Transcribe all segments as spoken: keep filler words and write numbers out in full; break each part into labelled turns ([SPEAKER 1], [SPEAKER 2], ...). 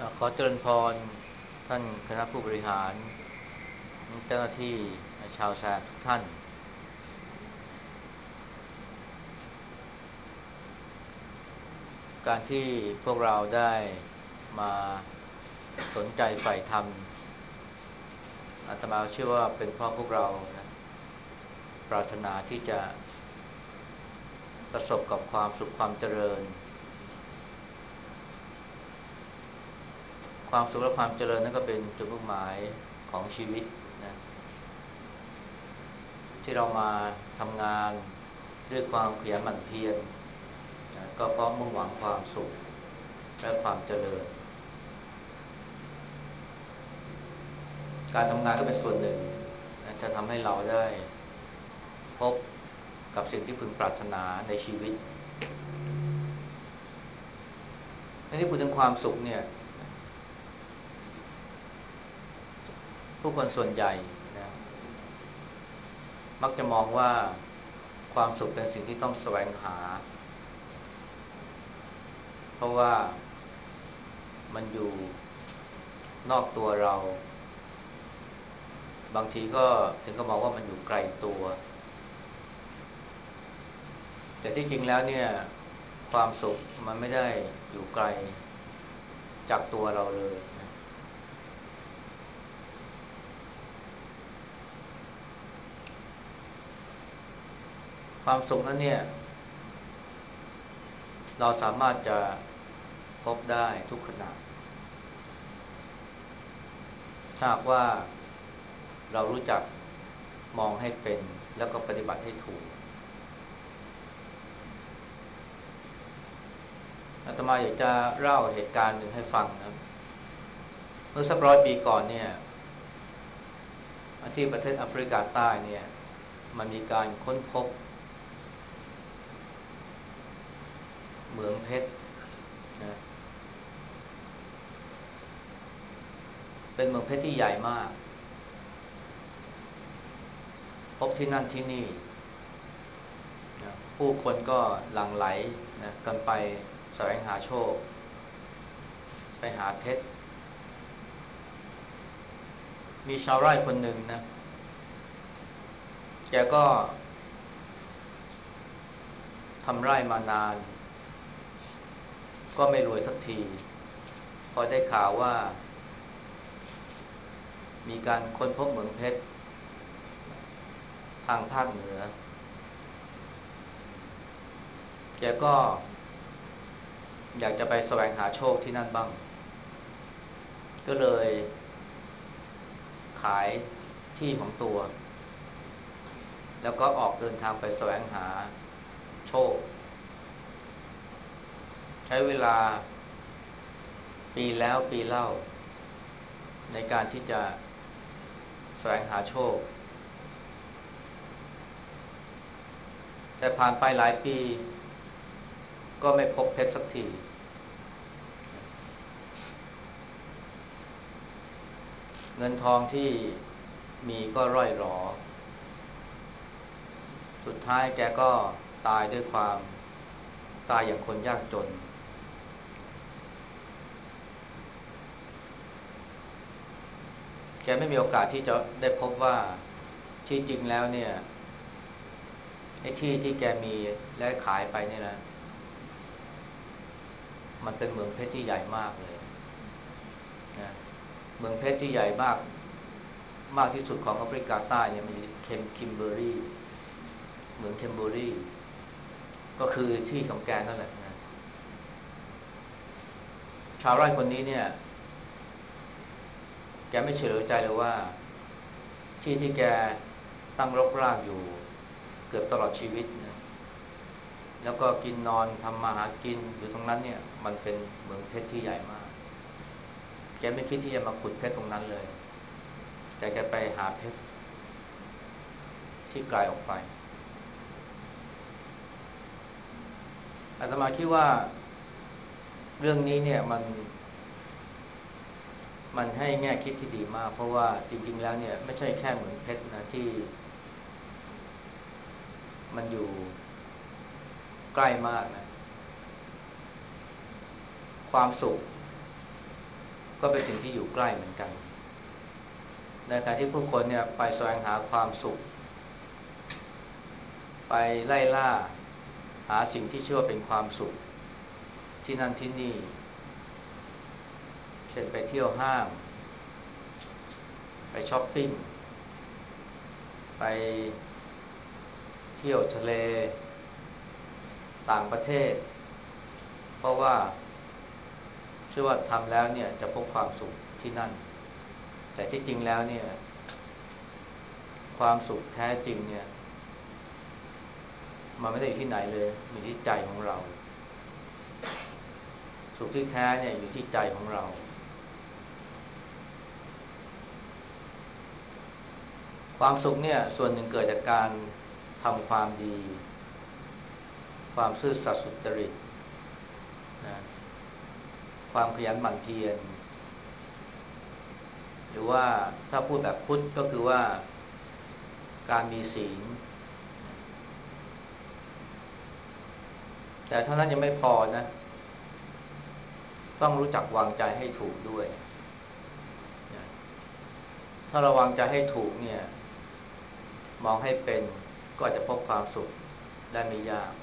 [SPEAKER 1] ขอเจริญพรท่านคณะผู้บริหารเจ้าหน้าที่ชาวแซมทุกท่านการที่พวกเราได้มาสนใจใฝ่ธรรมอาตมาเชื่อว่าเป็นเพราะพวกเรานะปรารถนาที่จะประสบกับความสุขความเจริญความสุขและความเจริญนั่นก็เป็นจุดมุ่งหมายของชีวิตนะที่เรามาทำงานด้วยความขยันหมั่นเพียรนะก็เพราะมุ่งหวังความสุขและความเจริญการทำงานก็เป็นส่วนหนึ่งนะจะทำให้เราได้พบกับสิ่งที่พึงปรารถนาในชีวิตในที่พูดถึงความสุขเนี่ยผู้คนส่วนใหญ่นะมักจะมองว่าความสุขเป็นสิ่งที่ต้องแสวงหาเพราะว่ามันอยู่นอกตัวเราบางทีก็ถึงกับมองว่ามันอยู่ไกลตัวแต่ที่จริงแล้วเนี่ยความสุขมันไม่ได้อยู่ไกลจากตัวเราเลยนะความสุขนั้นเนี่ยเราสามารถจะพบได้ทุกขณะถ้าหากว่าเรารู้จักมองให้เป็นแล้วก็ปฏิบัติให้ถูกอาตมาอยากจะเล่าเหตุการณ์หนึ่งให้ฟังนะเมื่อสักร้อยปีก่อนเนี่ยที่ประเทศแอฟริกาใต้เนี่ยมันมีการค้นพบเหมืองเพชรนะเป็นเหมืองเพชรที่ใหญ่มากพบที่นั่นที่นี่นะผู้คนก็หลั่งไหลนะกันไปแสวงหาโชคไปหาเพชรมีชาวไร่คนหนึ่งนะแกก็ทำไร่มานานก็ไม่รวยสักทีพอได้ข่าวว่ามีการค้นพบเหมืองเพชรทางภาคเหนือแกก็อยากจะไปแสวงหาโชคที่นั่นบ้างก็เลยขายที่ของตัวแล้วก็ออกเดินทางไปแสวงหาโชคใช้เวลาปีแล้วปีเล่าในการที่จะแสวงหาโชคแต่ผ่านไปหลายปีก็ไม่พบเพชรสักทีเงินทองที่มีก็ร่อยหรอสุดท้ายแกก็ตายด้วยความตายอย่างคนยากจนแกไม่มีโอกาสที่จะได้พบว่าที่จริงแล้วเนี่ยไอ้ที่ที่แกมีและขายไปเนี่ยนะมันเป็นเหมืองเพชรที่ใหญ่มากเลยนะเหมืองเพชรที่ใหญ่มากมากที่สุดของแอฟริกาใต้เนี่ยมันอยู่ที่เคมคิมเบอรีเหมืองเคมเบอรีก็คือที่ของแกนั่นแหละนะชาวไร่คนนี้เนี่ยแกไม่เฉลียวใจเลยว่าที่ที่แกตั้งรกรากอยู่เกือบตลอดชีวิตนะแล้วก็กินนอนทำมาหากินอยู่ตรงนั้นเนี่ยมันเป็นเหมืองเพชรที่ใหญ่มากแกไม่คิดที่จะมาขุดเพชรตรงนั้นเลยแต่แกไปหาเพชรที่ไกลออกไปอาตมาคิดว่าเรื่องนี้เนี่ยมันมันให้แง่คิดที่ดีมากเพราะว่าจริงๆแล้วเนี่ยไม่ใช่แค่เหมืองเพชรนะที่มันอยู่ใกล้มากนะความสุขก็เป็นสิ่งที่อยู่ใกล้เหมือนกันในขณะที่ผู้คนเนี่ยไปแสวงหาความสุขไปไล่ล่าหาสิ่งที่เชื่อว่าเป็นความสุขที่นั่นที่นี่เช่นไปเที่ยวห้างไปช้อปปิ้งไปเที่ยวทะเลต่างประเทศเพราะว่าเชื่อว่าทำแล้วเนี่ยจะพบความสุขที่นั่นแต่ที่จริงแล้วเนี่ยความสุขแท้จริงเนี่ยมันไม่ได้อยู่ที่ไหนเลยมีที่ใจของเราสุขที่แท้เนี่ยอยู่ที่ใจของเราความสุขเนี่ยส่วนหนึ่งเกิดจากการทำความดีความซื่อสัตย์สุจริตนะความขยันหมั่นเพียรหรือว่าถ้าพูดแบบพุทธก็คือว่าการมีศีลแต่เท่านั้นยังไม่พอนะต้องรู้จักวางใจให้ถูกด้วยนะถ้าเราวางใจให้ถูกเนี่ยมองให้เป็นก็อาจจะพบความสุขได้ไม่ยาก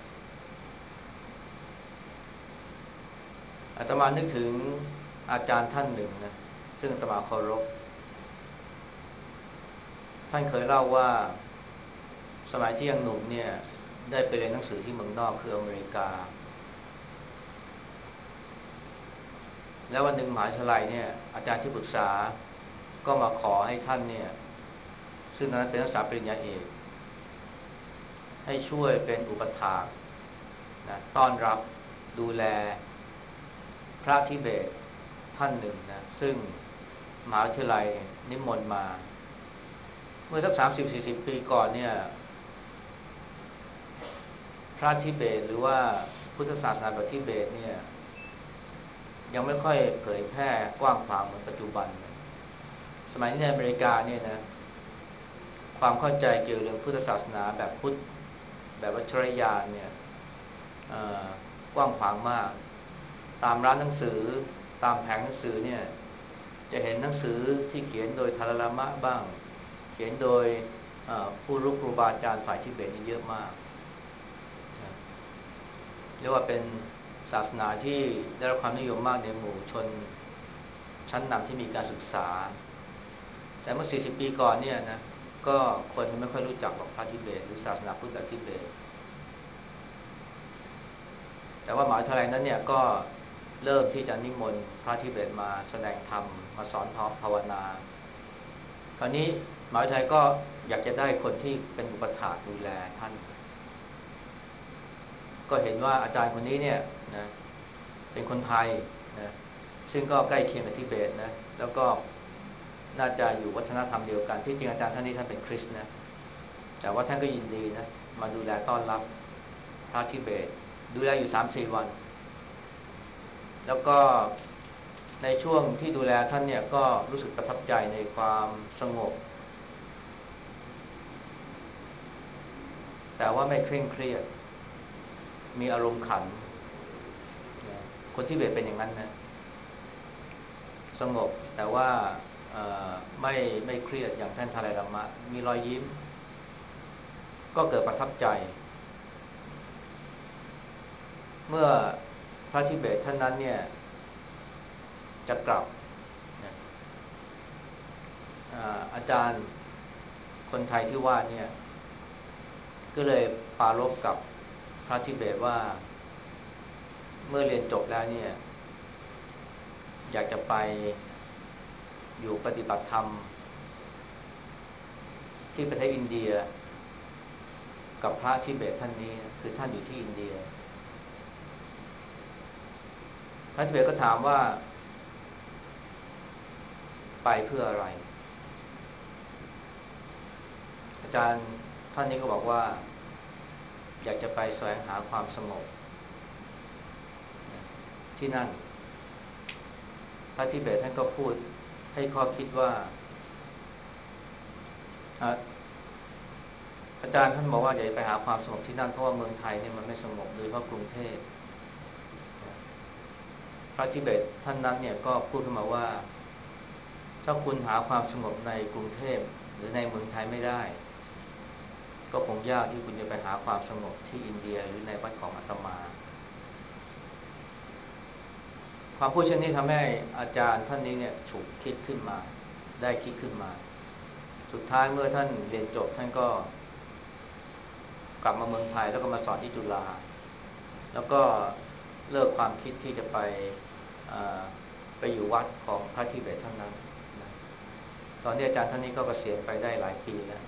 [SPEAKER 1] อาตมานึกถึงอาจารย์ท่านหนึ่งนะซึ่งอาตมาเคารพท่านเคยเล่าว่าสมัยที่ยังหนุ่มเนี่ยได้ไปเรียนหนังสือที่เมืองนอกคืออเมริกาแล้ววันหนึ่งมหาวิทยาลัยเนี่ยอาจารย์ที่ปรึกษาก็มาขอให้ท่านเนี่ยซึ่งตอนนั้นเป็นนักศึกษาปริญญาเอกให้ช่วยเป็นอุปถากนะต้อนรับดูแลพระทิเบตท่านหนึ่งนะซึ่งมหาวิทยาลัยนิมนต์มาเมื่อสักสามสิบสี่สิบปีก่อนเนี่ยพระทิเบตหรือว่าพุทธศาสนาแบบทิเบตเนี่ยยังไม่ค่อยเผยแพร่กว้างขวางเหมือนปัจจุบันสมัยนี้ในอเมริกาเนี่ยนะความเข้าใจเกี่ยวกับเรื่องพุทธศาสนาแบบพุทธแบบวัชรยานเนี่ยกว้างขวางมากตามร้านหนังสือตามแผงหนังสือเนี่ยจะเห็นหนังสือที่เขียนโดยทาราลามะบ้างเขียนโดยผู้รู้ครูบาอาจารย์ฝ่ายทิเบตนี่เยอะมากเรียกว่าเป็นศาสนาที่ได้รับความนิยมมากในหมู่ชนชั้นนำที่มีการศึกษาแต่เมื่อสี่สิบปีก่อนเนี่ยนะก็คนไม่ค่อยรู้จักหรอกพระทิเบตหรือศาสนาพุทธแบบทิเบตแต่ว่ามหาวิทยาลัยนั้นเนี่ยก็เริ่มที่จะนิมนต์พระทิเบตมาแสดงธรรมมาสอนภาวนาคราวนี้มหาวิทยาลัยก็อยากจะได้คนที่เป็นอุปถากดูแลท่านก็เห็นว่าอาจารย์คนนี้เนี่ยนะเป็นคนไทยนะซึ่งก็ใกล้เคียงกับทิเบตนะแล้วก็น่าจะอยู่วัฒนธรรมเดียวกันที่จริงอาจารย์ท่านนี้ท่านเป็นคริสต์นะแต่ว่าท่านก็ยินดีนะมาดูแลต้อนรับพระทิเบตดูแลอยู่ สามสี่ วันแล้วก็ในช่วงที่ดูแลท่านเนี่ยก็รู้สึกประทับใจในความสงบแต่ว่าไม่เคร่งเครียดมีอารมณ์ขันคนทิเบตเป็นอย่างนั้นนะสงบแต่ว่าไม่ไม่เครียดอย่างท่านทาลัยลามะมีรอยยิ้มก็เกิดประทับใจเมื่อพระทิเบตท่านนั้นเนี่ยจะกลับนะอาจารย์คนไทยที่ว่าเนี่ยก็เลยปรารภกับพระทิเบตว่าเมื่อเรียนจบแล้วเนี่ยอยากจะไปอยู่ปฏิบัติธรรมที่ประเทศอินเดียกับพระทิเบตท่านนี้คือท่านอยู่ที่อินเดียพระทิเบตก็ถามว่าไปเพื่ออะไรอาจารย์ท่านนี้ก็บอกว่าอยากจะไปแสวงหาความสงบที่นั่นพระทิเบตท่านก็พูดให้ข้อคิดว่าอาจารย์ท่านบอกว่าอยากไปหาความสงบที่นั่นเพราะว่าเมืองไทยเนี่ยมันไม่สงบโดยเฉพาะกรุงเทพพระทิเบตท่านนั้นเนี่ยก็พูดขึ้นมาว่าถ้าคุณหาความสงบในกรุงเทพหรือในเมืองไทยไม่ได้ก็คงยากที่คุณจะไปหาความสงบที่อินเดียหรือในวัดของอาตมาความพูดเช่นนี้ทำให้อาจารย์ท่านนี้เนี่ยฉุกคิดขึ้นมาได้คิดขึ้นมาสุดท้ายเมื่อท่านเรียนจบท่านก็กลับมาเมืองไทยแล้วก็มาสอนที่จุฬาแล้วก็เลิกความคิดที่จะไปไปอยู่วัดของพระทิเบตท่านนั้นนะตอนนี้อาจารย์ท่านนี้ก็เกษียณไปได้หลายปีแล้ว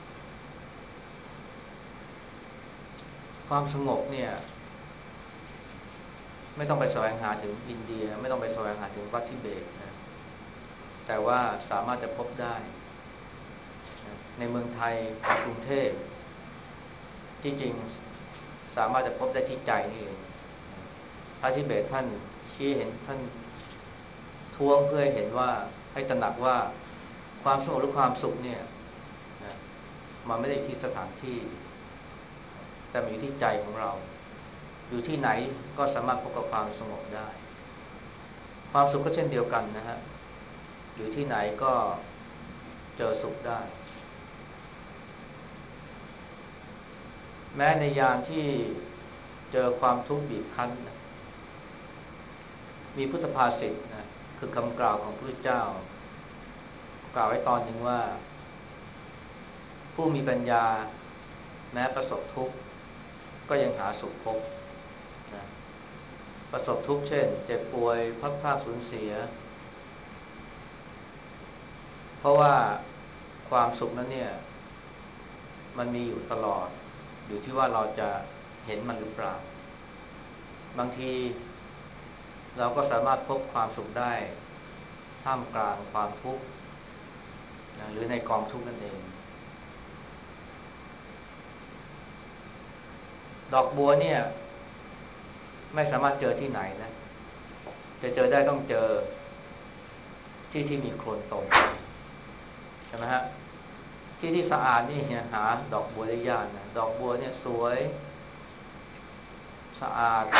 [SPEAKER 1] ความสงบเนี่ยไม่ต้องไปแสวงหาถึงอินเดียไม่ต้องไปแสวงหาถึงวัดทิเบตนะแต่ว่าสามารถจะพบได้นะในเมืองไทยในกรุงเทพที่จริงสามารถจะพบได้ที่ใจนี่เองพระทิเบตท่านชี้เห็นท่านท้วงเพื่อให้เห็นว่าให้ตระหนักว่าความสงบหรือความสุขเนี่ยนะมันไม่ได้ที่สถานที่แต่มันอยู่ที่ใจของเราอยู่ที่ไหนก็สามารถพบกับความสงบได้ความสุขก็เช่นเดียวกันนะฮะอยู่ที่ไหนก็เจอสุขได้แม้ในยามที่เจอความทุกข์บีบคั้นนะมีพุทธภาษิตนะคือคำกล่าวของพระพุทธเจ้ากล่าวไว้ตอนหนึ่งว่าผู้มีปัญญาแม้ประสบทุกข์ก็ยังหาสุขพบนะประสบทุกข์เช่นเจ็บป่วยพลัดพรากสูญเสียเพราะว่าความสุขนั้นเนี่ยมันมีอยู่ตลอดอยู่ที่ว่าเราจะเห็นมันหรือเปล่าบางทีเราก็สามารถพบความสุขได้ท่ามกลางความทุกข์นะหรือในกองทุกข์นั่นเองดอกบัวเนี่ยไม่สามารถเจอที่ไหนนะจะเจอได้ต้องเจอที่ที่มีโคลนตมใช่ไหมฮะที่ที่สะอาดนี่หาดอกบัวได้ยากนะดอกบัวเนี่ยสวยสะอาด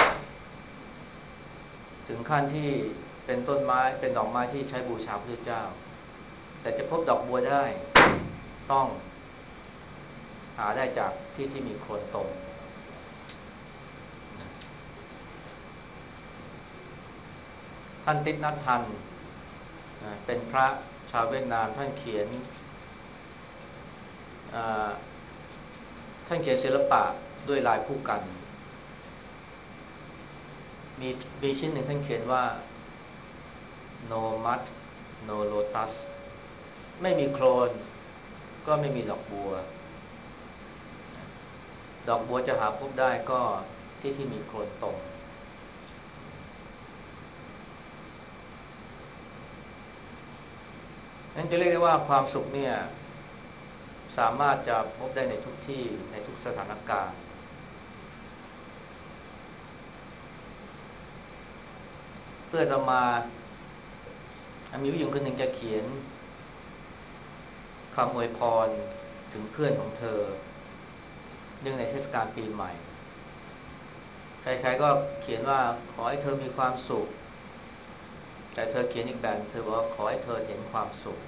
[SPEAKER 1] ถึงขั้นที่เป็นต้นไม้เป็นดอกไม้ที่ใช้บูชาพระพุทธเจ้าแต่จะพบดอกบัวได้ต้องหาได้จากที่ที่มีโคลนตมท่านติณฏฐันนะเป็นพระชาวเวียดนามท่านเขียนท่านเขียนศิลปะด้วยลายผู้กันมีมีชิ้นหนึ่งท่านเขียนว่า no mud no lotus ไม่มีโคลนก็ไม่มีดอกบัวดอกบัวจะหาพบได้ก็ที่ที่มีโคลนตมนั้นจะเรียกได้ว่าความสุขเนี่ยสามารถจะพบได้ในทุกที่ในทุกสถานการณ์เพื่อจะมามีผู้หญิงคนหนึ่งจะเขียนคำอวยพรถึงเพื่อนของเธอเนื่องในเทศกาลปีใหม่ใครๆก็เขียนว่าขอให้เธอมีความสุขแต่เธอเขียนอีกแบบเธอบอกว่าขอให้เธอเห็นความสุข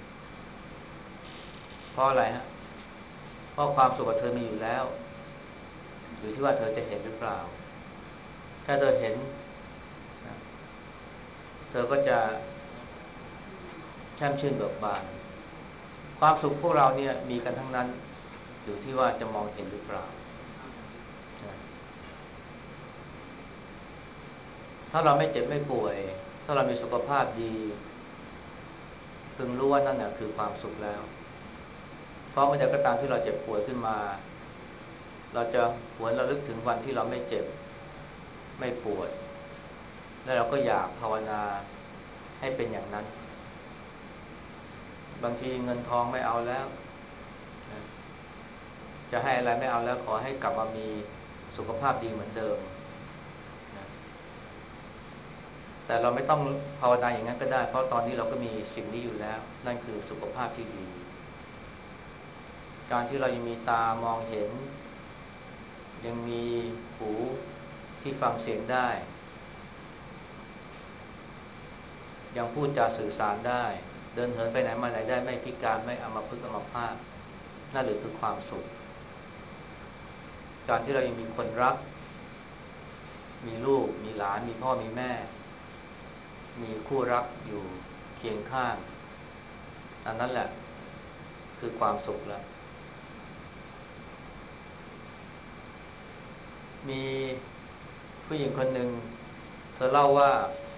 [SPEAKER 1] เพราะอะไรฮะเพราะความสุขกับเธอมีอยู่แล้วอยู่ที่ว่าเธอจะเห็นหรือเปล่าถ้าเธอเห็นเธอก็จะแช่มชื่นเบิกบานความสุขพวกเราเนี่ยมีกันทั้งนั้นอยู่ที่ว่าจะมองเห็นหรือเปล่าถ้าเราไม่เจ็บไม่ป่วยถ้าเรามีสุขภาพดีพึงรู้ว่านั่นน่ะคือความสุขแล้วเพราะเมื่อใดก็ตามที่เราเจ็บป่วยขึ้นมาเราจะหวนระลึกถึงวันที่เราไม่เจ็บไม่ป่วยแล้วเราก็อยากภาวนาให้เป็นอย่างนั้นบางทีเงินทองไม่เอาแล้วนะจะให้อะไรไม่เอาแล้วขอให้กลับมามีสุขภาพดีเหมือนเดิมนะแต่เราไม่ต้องภาวนาอย่างนั้นก็ได้เพราะตอนนี้เราก็มีสิ่งนี้อยู่แล้วนั่นคือสุขภาพที่ดีการที่เรายังมีตามองเห็นยังมีหูที่ฟังเสียงได้ยังพูดจาสื่อสารได้เดินเหินไปไหนมาไหนได้ไม่พิการไม่อัมพฤกษ์อัมพาตนั่นหรือคือความสุขการที่เรายังมีคนรักมีลูกมีหลานมีพ่อมีแม่มีคู่รักอยู่เคียงข้างอันนั้นแหละคือความสุขแล้วมีผู้หญิงคนหนึ่งเธอเล่าว่า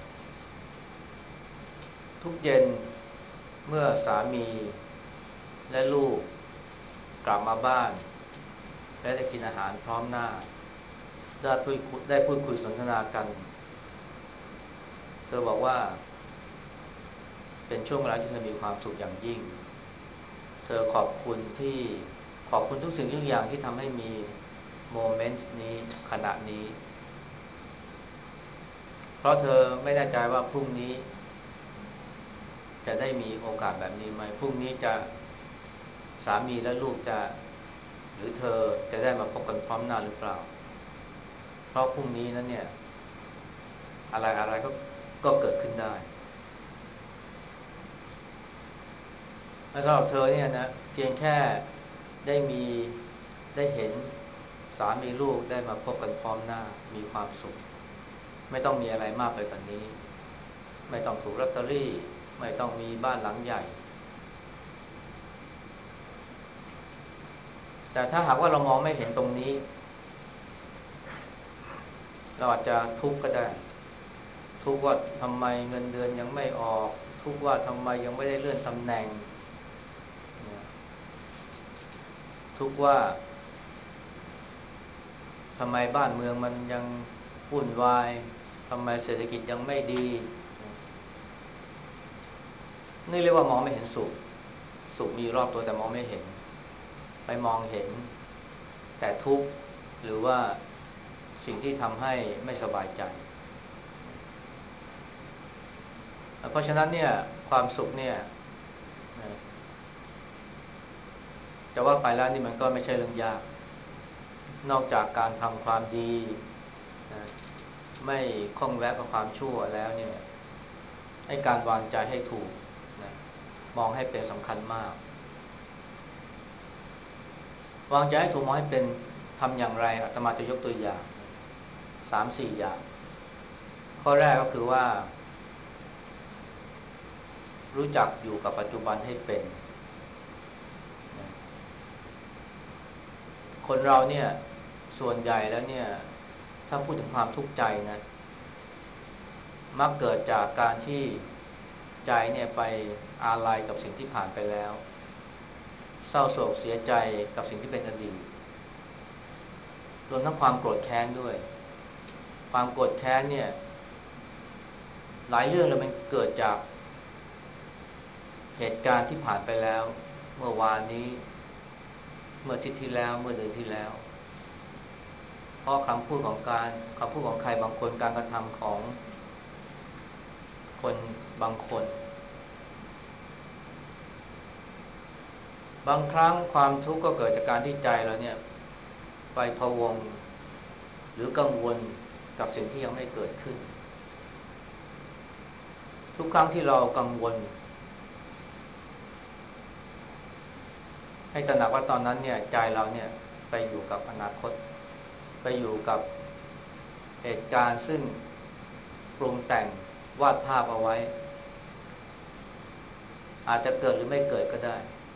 [SPEAKER 1] ทุกเย็นเมื่อสามีและลูกกลับมาบ้านและได้กินอาหารพร้อมหน้าได้พูดได้พูดคุยสนทนากันเธอบอกว่าเป็นช่วงเวลาที่เธอมีความสุขอย่างยิ่งเธอขอบคุณที่ขอบคุณทุกสิ่งทุกอย่างที่ทำให้มีโมเมนต์นี้ขณะนี้เพราะเธอไม่แน่ใจว่าพรุ่งนี้จะได้มีโอกาสแบบนี้ไหมพรุ่งนี้จะสามีและลูกจะหรือเธอจะได้มาพบกันพร้อมหน้าหรือเปล่าเพราะพรุ่งนี้นั้นเนี่ยอะไรอะไรก็ก็เกิดขึ้นได้สำหรับเธอเนี่ยนะเพียงแค่ได้มีได้เห็นสามีลูกได้มาพบกันพร้อมหน้ามีความสุขไม่ต้องมีอะไรมากไปกว่านี้ไม่ต้องถูกลอตเตอรี่ไม่ต้องมีบ้านหลังใหญ่แต่ถ้าหากว่าเรามองไม่เห็นตรงนี้เราอาจจะทุกข์ก็ได้ทุกข์ว่าทำไมเงินเดือนยังไม่ออกทุกข์ว่าทำไมยังไม่ได้เลื่อนตำแหน่งทุกข์ว่าทำไมบ้านเมืองมันยังวุ่นวายทำไมเศรษฐกิจยังไม่ดีนี่เรียกว่ามองไม่เห็นสุขสุขมีรอบตัวแต่มองไม่เห็นไปมองเห็นแต่ทุกข์หรือว่าสิ่งที่ทำให้ไม่สบายใจเพราะฉะนั้นเนี่ยความสุขเนี่ยจะว่าไปแล้วนี่มันก็ไม่ใช่เรื่องยากนอกจากการทำความดีนะไม่คล้องแวะกับความชั่วแล้วเนี่ยให้การวางใจให้ถูกนะมองให้เป็นสำคัญมากวางใจให้ถูกมองให้เป็นทำอย่างไรอาตมาจะยกตัวอย่างสามสี่อย่างข้อแรกก็คือว่ารู้จักอยู่กับปัจจุบันให้เป็นนะคนเราเนี่ยส่วนใหญ่แล้วเนี่ยถ้าพูดถึงความทุกข์ใจนะมักเกิดจากการที่ใจเนี่ยไปอาลัยกับสิ่งที่ผ่านไปแล้วเศร้าโศกเสียใจกับสิ่งที่เป็นอดีตรวมทั้งความโกรธแค้นด้วยความโกรธแค้นเนี่ยหลายเรื่องเลยมันเกิดจากเหตุการณ์ที่ผ่านไปแล้วเมื่อวานนี้เมื่ออาทิตย์ที่แล้วเมื่อเดือนที่แล้วเพราะคำพูดของการคำพูดของใครบางคนการกระทำของคนบางคนบางครั้งความทุกข์ก็เกิดจากการที่ใจเราเนี่ยไปพะวงหรือกังวลกับสิ่งที่ยังไม่เกิดขึ้นทุกครั้งที่เรากังวลให้ตระหนักว่าตอนนั้นเนี่ยใจเราเนี่ยไปอยู่กับอนาคตไปอยู่กับเหตุการณ์ซึ่งปรุงแต่งวาดภาพเอาไว้อาจจะเกิดหรือไม่เกิดก็ได้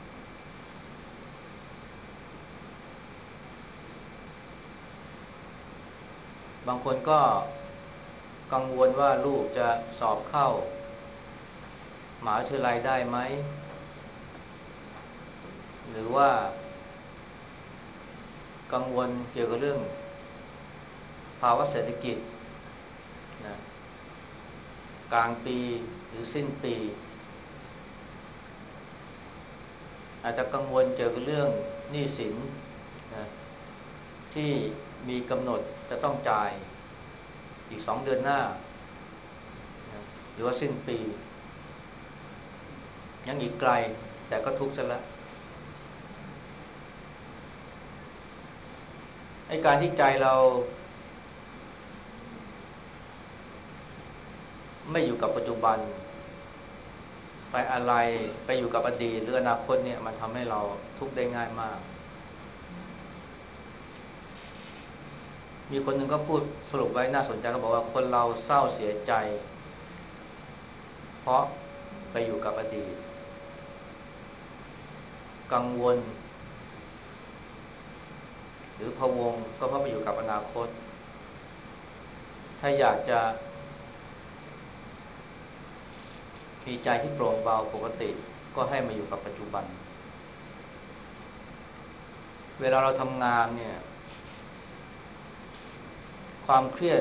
[SPEAKER 1] บางคนก็กังวลว่าลูกจะสอบเข้ามหาวิทยาลัยได้ไหมหรือว่ากังวลเกี่ยวกับเรื่องภาวะเศรษฐกิจนะกลางปีหรือสิ้นปีอาจจะกังวลเกี่ยวกับเรื่องหนี้สินนะที่มีกำหนดจะต้องจ่ายอีกสองเดือนหน้านะหรือว่าสิ้นปียังอีกไกลแต่ก็ทุกข์ซะแล้วไอ้การที่ใจเราไม่อยู่กับปัจจุบันไปอะไรไปอยู่กับอดีตหรืออนาคตเนี่ยมันทำให้เราทุกข์ได้ง่ายมากมีคนหนึ่งก็พูดสรุปไว้น่าสนใจเขาบอกว่าคนเราเศร้าเสียใจเพราะไปอยู่กับอดีตกังวลหรือพะวงก็เพราะไปอยู่กับอนาคตถ้าอยากจะมีใจที่โปร่งเบาปกติก็ให้มาอยู่กับปัจจุบันเวลาเราทำงานเนี่ยความเครียด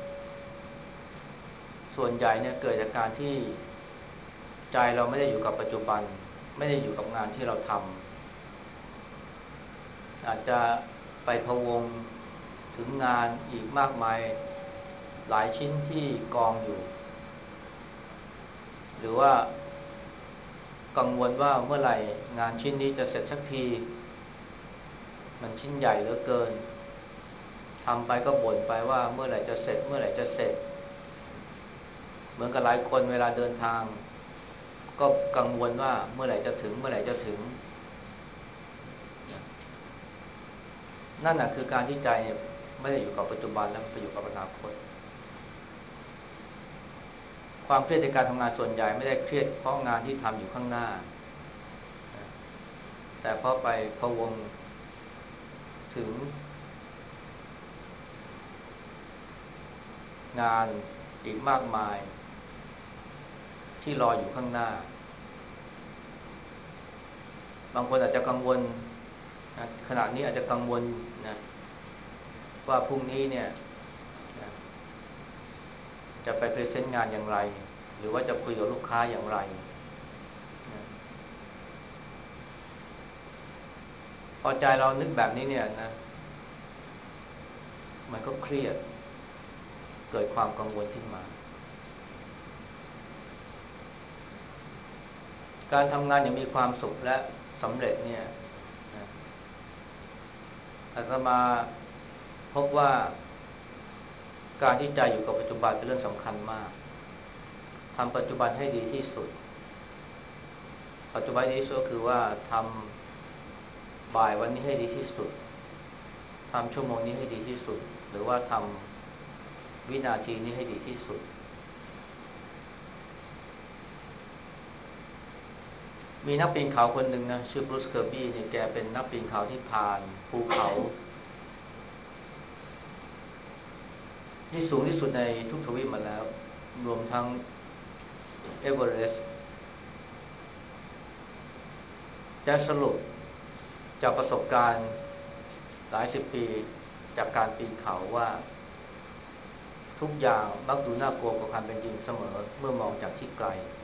[SPEAKER 1] ส่วนใหญ่เนี่ยเกิดจากการที่ใจเราไม่ได้อยู่กับปัจจุบันไม่ได้อยู่กับงานที่เราทำอาจจะไปพะวงถึงงานอีกมากมายหลายชิ้นที่กองอยู่หรือว่ากังวลว่าเมื่อไหร่งานชิ้นนี้จะเสร็จสักทีมันชิ้นใหญ่เหลือเกินทำไปก็บ่นไปว่าเมื่อไหร่จะเสร็จเมื่อไหร่จะเสร็จเหมือนกับหลายคนเวลาเดินทางก็กังวลว่าเมื่อไหร่จะถึงเมื่อไหร่จะถึงนั่นน่ะคือการที่ใจเนี่ยไม่ได้อยู่กับปัจจุบันแล้วมันไปอยู่กับอนาคตความเครียดในการทำงานส่วนใหญ่ไม่ได้เครียดเพราะงานที่ทำอยู่ข้างหน้าแต่เพราะไปพะวงถึงงานอีกมากมายที่รออยู่ข้างหน้าบางคนอาจจะกังวลขณะนี้อาจจะกังวลนะว่าพรุ่งนี้เนี่ยจะไปพรีเซนต์งานอย่างไรหรือว่าจะคุยกับลูกค้าอย่างไรพอใจเรานึกแบบนี้เนี่ยนะมันก็เครียดเกิดความกังวลขึ้นมาการทำงานอย่างมีความสุขและสำเร็จเนี่ยอาตมาพบว่าการที่ใจอยู่กับปัจจุบันเป็นเรื่องสำคัญมากทำปัจจุบันให้ดีที่สุดปัจจุบันที่สุดก็คือว่าทำบ่ายวันนี้ให้ดีที่สุดทำชั่วโมงนี้ให้ดีที่สุดหรือว่าทำวินาทีนี้ให้ดีที่สุดมีนักปีนเขาคนหนึ่งนะชื่อบรูซเคอร์บี้เนี่ยแกเป็นนักปีนเขาที่ผ่านภูเขาที่สูงที่สุดในทุกทวีปมาแล้วรวมทั้งเอเวอเรสต์ได้สรุปจากประสบการณ์หลายสิบปีจากการปีนเขาว่าทุกอย่างมักดูน่ากลัวกว่าความเป็นจริงเสมอเมื่อมองจากที่ไกล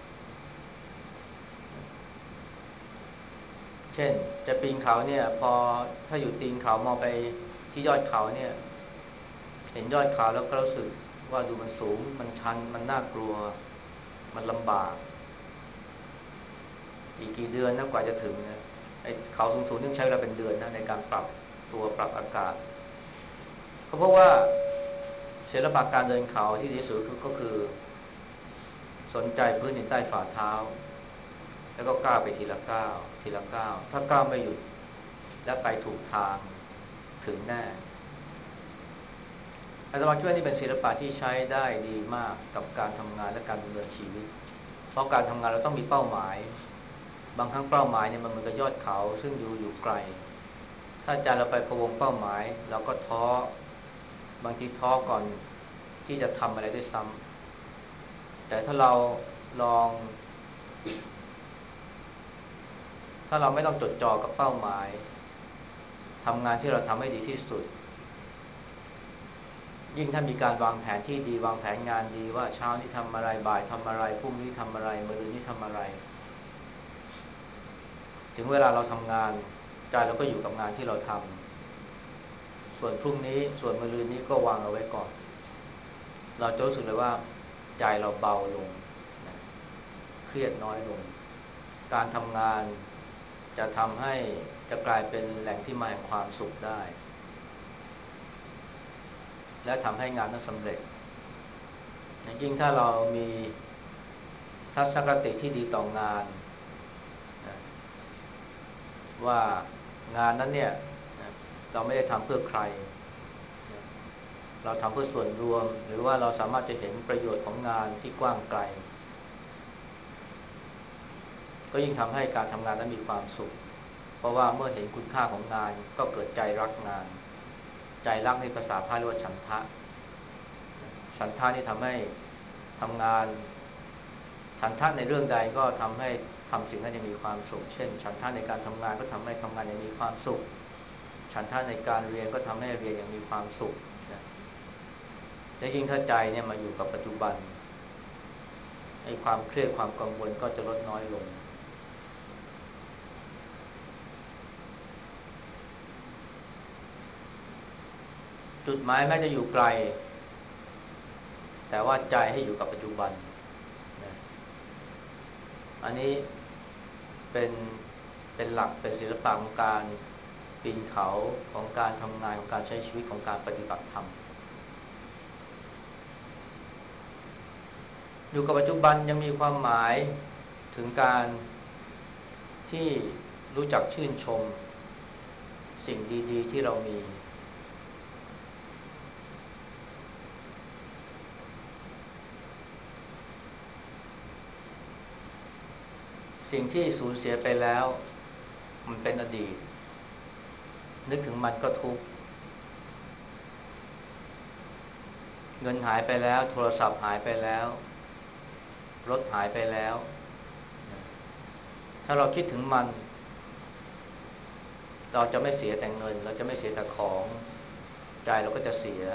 [SPEAKER 1] เช่นจะปีนเขาเนี่ยพอถ้าอยู่ตีนเขามองไปที่ยอดเขาเนี่ยเห็นยอดเขาแล้วก็รู้สึกว่าดูมันสูงมันชันมันน่ากลัวมันลำบากอีกกี่เดือนนะกว่าจะถึงนะไอ้เขาสูงๆนึงใช้เวลาเป็นเดือนนะในการปรับตัวปรับอากาศเพราะว่าศิลปะการเดินเขาที่ดีที่สุดก็คือสนใจพื้นดินใต้ฝ่าเท้าแล้วก็ก้าวไปทีละก้าวทีละก้าวถ้าก้าวไม่หยุดและไปถูกทางถึงแน่อาตมาคิดว่านี่เป็นศิลปะที่ใช้ได้ดีมากกับการทำงานและการดำเนินชีวิตเพราะการทำงานเราต้องมีเป้าหมายบางครั้งเป้าหมายเนี่ยมันเหมือนกับยอดเขาซึ่งอยู่อยู่ไกลถ้าใจเราไปพะวงเป้าหมายเราก็ท้อบางทีท้อก่อนที่จะทำอะไรด้วยซ้ำแต่ถ้าเราลองถ้าเราไม่ต้องจดจ่อกับเป้าหมายทำงานที่เราทำให้ดีที่สุดยิ่งถ้ามีการวางแผนที่ดีวางแผนงานดีว่าเช้านี้ทำอะไรบ่ายทำอะไรพรุ่งนี้ทำอะไรมะรืนนี้ทำอะไรถึงเวลาเราทำงานใจเราก็อยู่กับงานที่เราทำส่วนพรุ่งนี้ส่วนมะรืนนี้ก็วางเอาไว้ก่อนเราจะรู้สึกเลยว่าใจเราเบาลงนะเครียดน้อยลงการทำงานจะทำให้จะกลายเป็นแหล่งที่มาแห่งความสุขได้และทำให้งานนั้นสำเร็จยิ่งถ้าเรามีทัศนคติที่ดีต่องานนะว่างานนั้นเนี่ยนะเราไม่ได้ทำเพื่อใครนะเราทำเพื่อส่วนรวมหรือว่าเราสามารถจะเห็นประโยชน์ของงานที่กว้างไกลก็ยิ่งทำให้การทำงานนั้นมีความสุขเพราะว่าเมื่อเห็นคุณค่าของงานก็เกิดใจรักงานใจรักในภาษาพาลีว่าฉันทะฉันทะนี่ทำให้ทำงานฉันทะในเรื่องใดก็ทำให้ทำสิ่งนั้นจะมีความสุขเช่นฉันทะในการทำงานก็ทำให้ทำงานอย่างมีความสุขฉันทะในการเรียนก็ทำให้เรียนอย่างมีความสุขนะและยิ่งถ้าใจเนี่ยมาอยู่กับปัจจุบันไอ้ความเครียดความกังวลก็จะลดน้อยลงจุดหมายแม้จะอยู่ไกลแต่ว่าใจให้อยู่กับปัจจุบันนะอันนี้เป็นเป็นหลักเป็นศิลปะของการปีนเขาของการทำงานของการใช้ชีวิตของการปฏิบัติธรรมอยู่กับปัจจุบันยังมีความหมายถึงการที่รู้จักชื่นชมสิ่งดีๆที่เรามีสิ่งที่สูญเสียไปแล้วมันเป็นอดีตนึกถึงมันก็ทุกข์เงินหายไปแล้วโทรศัพท์หายไปแล้วรถหายไปแล้วถ้าเราคิดถึงมันเราจะไม่เสียแต่เงินเราจะไม่เสียแต่ของใจเราก็จะเสีย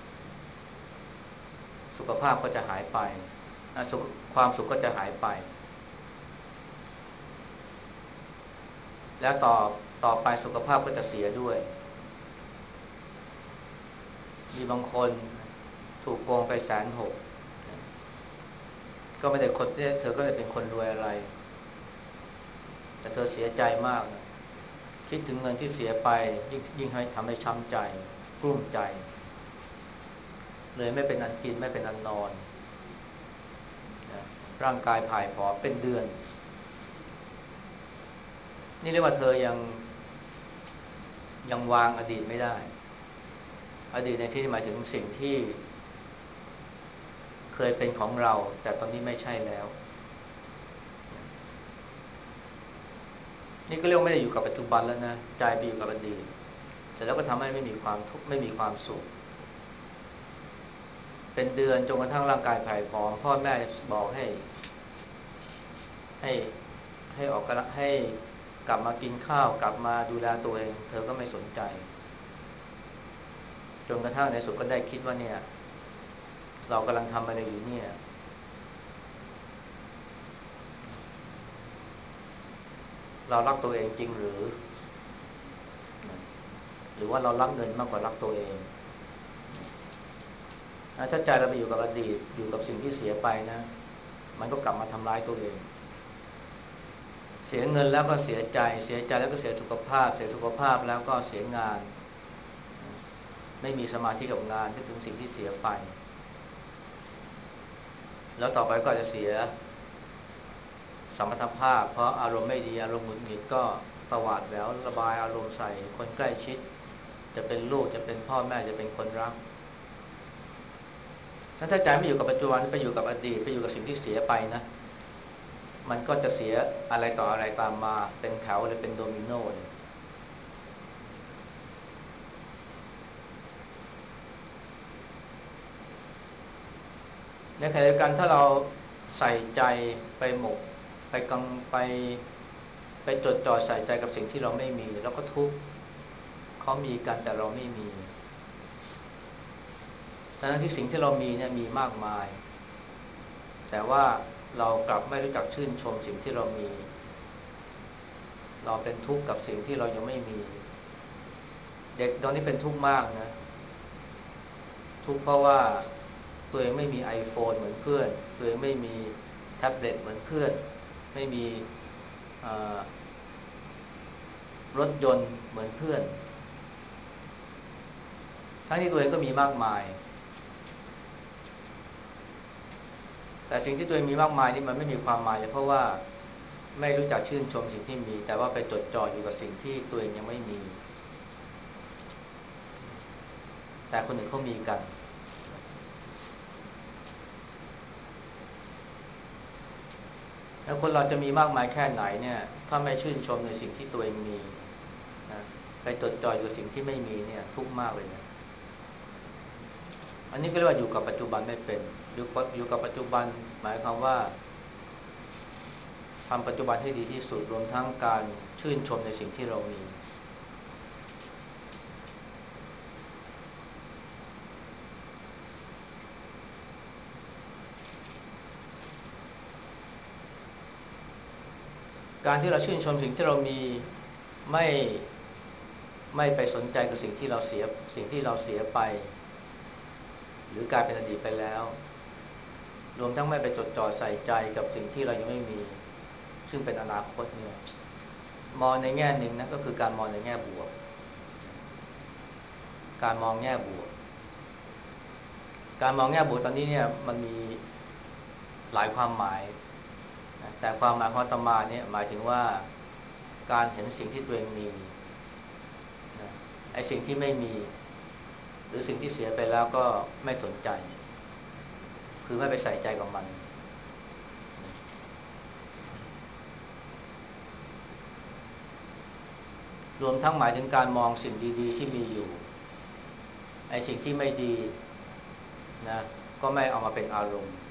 [SPEAKER 1] สุขภาพก็จะหายไปความสุขก็จะหายไปแล้วต่อต่อไปสุขภาพก็จะเสียด้วยมีบางคนถูกโกงไปแสนหกก็ไม่ได้คนเธอก็เลยเป็นคนรวยอะไรแต่เธอเสียใจมากนะคิดถึงเงินที่เสียไปยิ่งยิ่งให้ทำให้ช้ำใจกลุ้มใจเลยไม่เป็นอันกินไม่เป็นอันนอนนะร่างกายผ่ายผอมเป็นเดือนนี่เรียกว่าเธอยังยังวางอดีตไม่ได้อดีตในที่นี้หมายถึงสิ่งที่เคยเป็นของเราแต่ตอนนี้ไม่ใช่แล้วนี่ก็เรียกว่าไม่ได้อยู่กับปัจจุบันแล้วนะใจไปอยู่กับอดีตเสร็จแล้วก็ทำให้ไม่มีความทุกข์ไม่มีความสุขเป็นเดือนจนกระทั่งร่างกายผ่ายผอมพ่อแม่บอกให้ให้ให้ออกกำให้กลับมากินข้าวกลับมาดูแลตัวเองเธอก็ไม่สนใจจนกระทั่งในสุดก็ได้คิดว่าเนี่ยเรากำลังทำอะไรอยู่เนี่ยเรารักตัวเองจริงหรือหรือว่าเรารักเงินมากกว่ารักตัวเองถ้าใจเราไปอยู่กับอดีตอยู่กับสิ่งที่เสียไปนะมันก็กลับมาทำร้ายตัวเองเสียเงินแล้วก็เสียใจเสียใจแล้วก็เสียสุขภาพเสียสุขภาพแล้วก็เสียงานไม่มีสมาธิกับงานนึกถึงสิ่งที่เสียไปแล้วต่อไปก็จะเสียสมรรถภาพเพราะอารมณ์ไม่ดีอารมณ์หงุดหงิดก็ตวาดแหววระบายอารมณ์ใส่คนใกล้ชิดจะเป็นลูกจะเป็นพ่อแม่จะเป็นคนรักถ้าใจไม่อยู่กับปัจจุบันไปอยู่กับอดีตไปอยู่กับสิ่งที่เสียไปนะมันก็จะเสียอะไรต่ออะไรตามมาเป็นแถวเลยเป็นโดมิโนเลยในขณะเดียวกันถ้าเราใส่ใจไปหมกไปกังไปไปจดจ่อใส่ใจกับสิ่งที่เราไม่มีแล้วก็ทุกข์เขามีกันแต่เราไม่มีทั้งที่สิ่งที่เรามีเนี่ยมีมากมายแต่ว่าเรากลับไม่รู้จักชื่นชมสิ่งที่เรามีเราเป็นทุกข์กับสิ่งที่เรายังไม่มีเด็กตอนนี้เป็นทุกข์มากนะทุกข์เพราะว่าตัวเองไม่มี iPhone เหมือนเพื่อนตัวเองไม่มีแท็บเล็ตเหมือนเพื่อนไม่มีรถยนต์เหมือนเพื่อนทั้งที่ตัวเองก็มีมากมายแต่สิ่งที่ตัวเองมีมากมายนี่มันไม่มีความหมายเลยเพราะว่าไม่รู้จักชื่นชมสิ่งที่มีแต่ว่าไปจดจ่ออยู่กับสิ่งที่ตัวเองยังไม่มีแต่คนอื่นเขามีกันแล้วคนเราจะมีมากมายแค่ไหนเนี่ยถ้าไม่ชื่นชมในสิ่งที่ตัวเองมีนะไปจดจ่ออยู่กับสิ่งที่ไม่มีเนี่ยทุกข์มากเลยนะอันนี้ก็เรียกว่าอยู่กับปัจจุบันไม่เป็นอยู่กับอยู่กับปัจจุบันหมายความว่าทำปัจจุบันให้ดีที่สุดรวมทั้งการชื่นชมในสิ่งที่เรามีการที่เราชื่นชมสิ่งที่เรามีไม่ไม่ไปสนใจกับสิ่งที่เราเสียสิ่งที่เราเสียไปหรือกลายเป็นอดีตไปแล้วรวมทั้งไม่ไปจดจ่อใส่ใจกับสิ่งที่เรายังไม่มีซึ่งเป็นอนาคตเนี่ยมองในแง่หนึ่งนะก็คือการมองในแง่บวกการมองแง่บวกการมองแง่บวกตอนนี้เนี่ยมันมีหลายความหมายแต่ความหมายของอาตมาเนี่ยหมายถึงว่าการเห็นสิ่งที่ตัวเองมีนะไอ้สิ่งที่ไม่มีหรือสิ่งที่เสียไปแล้วก็ไม่สนใจคือไม่ไปใส่ใจกับมันรวมทั้งหมายถึงการมองสิ่งดีๆที่มีอยู่ไอ้สิ่งที่ไม่ดีนะก็ไม่เอามาเป็นอารมณ์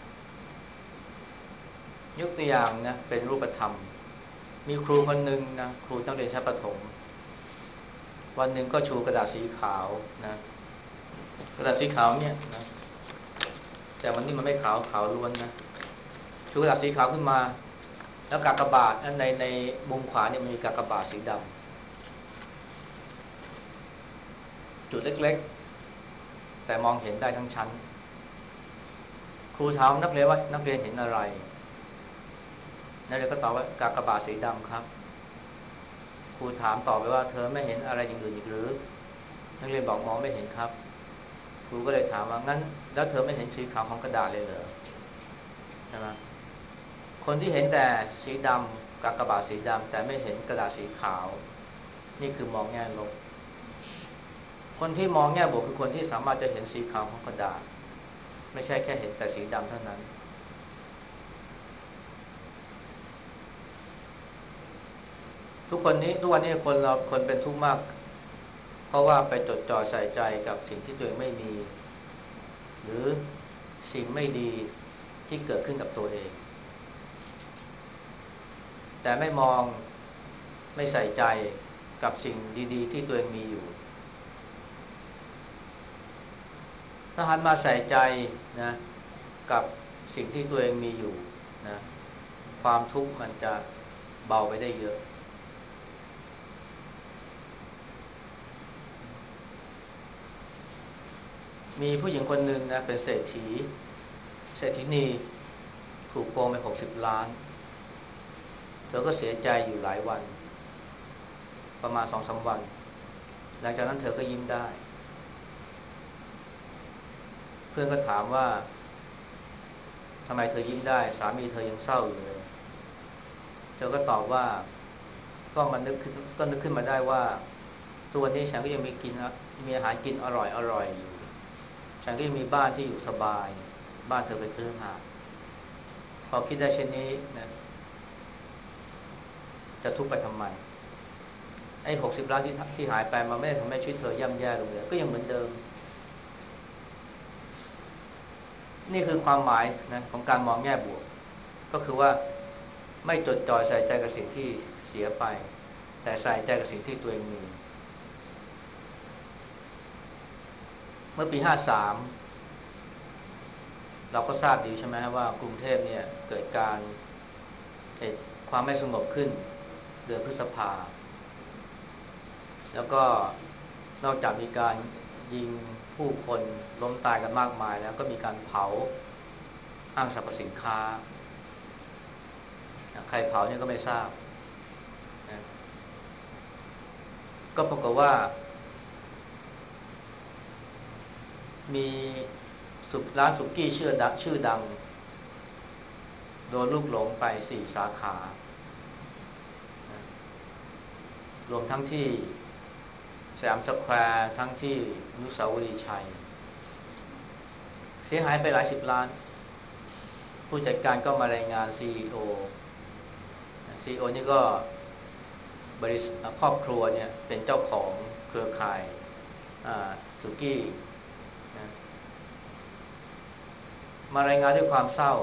[SPEAKER 1] ยกตัวอย่างนะเป็นรูปธรรมมีครูคนหนึ่งนะครูต้องเรียนชั้นประถมวันหนึ่งก็ชูกระดาษสีขาวนะกระดาษสีขาวเนี่ยนะแต่วันนี้มันไม่ขาวขาวล้วนนะชูกระดาษสีขาวขึ้นมาแล้วกากบาทในในมุมขวาเนี่ยมันมีกากบาทสีดำจุดเล็กๆแต่มองเห็นได้ทั้งชั้นครูถามนักเรียนว่านักเรียนเห็นอะไรนักเรียนก็ตอบว่ากากบาทสีดำครับครูถามต่อไปว่าเธอไม่เห็นอะไรอย่างอื่นอีกหรือนักเรียนบอกมองไม่เห็นครับครูก็เลยถามว่างั้นแล้วเธอไม่เห็นสีขาวของกระดาษเลยเหรอใช่ไหมคนที่เห็นแต่สีดำกากบาทสีดำแต่ไม่เห็นกระดาษสีขาวนี่คือมองแง่ลบคนที่มองแง่บวกคือคนที่สามารถจะเห็นสีขาวของกระดาษไม่ใช่แค่เห็นแต่สีดำเท่านั้นทุกคนนี้ทุกวันนี้คนเราคนเป็นทุกข์มากเพราะว่าไปจดจ่อใส่ใจกับสิ่งที่ตัวเองไม่มีหรือสิ่งไม่ดีที่เกิดขึ้นกับตัวเองแต่ไม่มองไม่ใส่ใจกับสิ่งดีๆที่ตัวเองมีอยู่ถ้าหันมาใส่ใจนะกับสิ่งที่ตัวเองมีอยู่นะความทุกข์มันจะเบาไปได้เยอะมีผู้หญิงคนหนึ่งนะเป็นเศรษฐีเศรษฐินีถูกโกงไปหกสิบล้านเธอก็เสียใจอยู่หลายวันประมาณสองสามวันหลังจากนั้นเธอก็ยิ้มได้เพื่อนก็ถามว่าทำไมเธอยิ้มได้สามีเธอยังเศร้าอยู่เลยเธอก็ตอบว่าก็มันนึกขึ้นก็นึกขึ้นมาได้ว่าทุกวันนี้ฉันก็ยังมีกินมีอาหารกินอร่อยอร่อยอยู่ฉันก็ยังมีบ้านที่อยู่สบายบ้านเธอเป็นคฤหาสน์พอคิดได้เช่นนี้นะจะทุกข์ไปทำไมไอ้หกสิบล้านที่ที่หายไปมันไม่ได้ทำให้ชีวิตเธอย่ำแย่ลงเลยก็ยังเหมือนเดิมนี่คือความหมายนะของการมองแง่บวกก็คือว่าไม่จดจ่อใส่ใจกับสิ่งที่เสียไปแต่ใส่ใจกับสิ่งที่ตัวเองมีเมื่อปีห้าสามเราก็ทราบดีใช่ไหมว่ากรุงเทพเนี่ยเกิดการเหตุความไม่สงบขึ้นเดือนพฤษภาแล้วก็นอกจากมีการยิงผู้คนล้มตายกันมากมายแล้วก็มีการเผาห้างสรรพสินค้าใครเผาเนี่ยก็ไม่ทราบนะก็ปรากฏว่ามีสุร้านสุกี้ชื่อดังชื่อดังโดนลูกหลงไปสี่สาขา รวมทั้งที่สยามสแควร์ทั้งที่อนุสาวรีย์ชัยเสียหายไปหลายสิบล้านผู้จัดการก็มารายงาน ซี อี โอ ซี อี โอ นี่ก็บริษัทครอบครัวเนี่ยเป็นเจ้าของเครือข่ายสุกี้นะมารายงานด้วยความเศร้า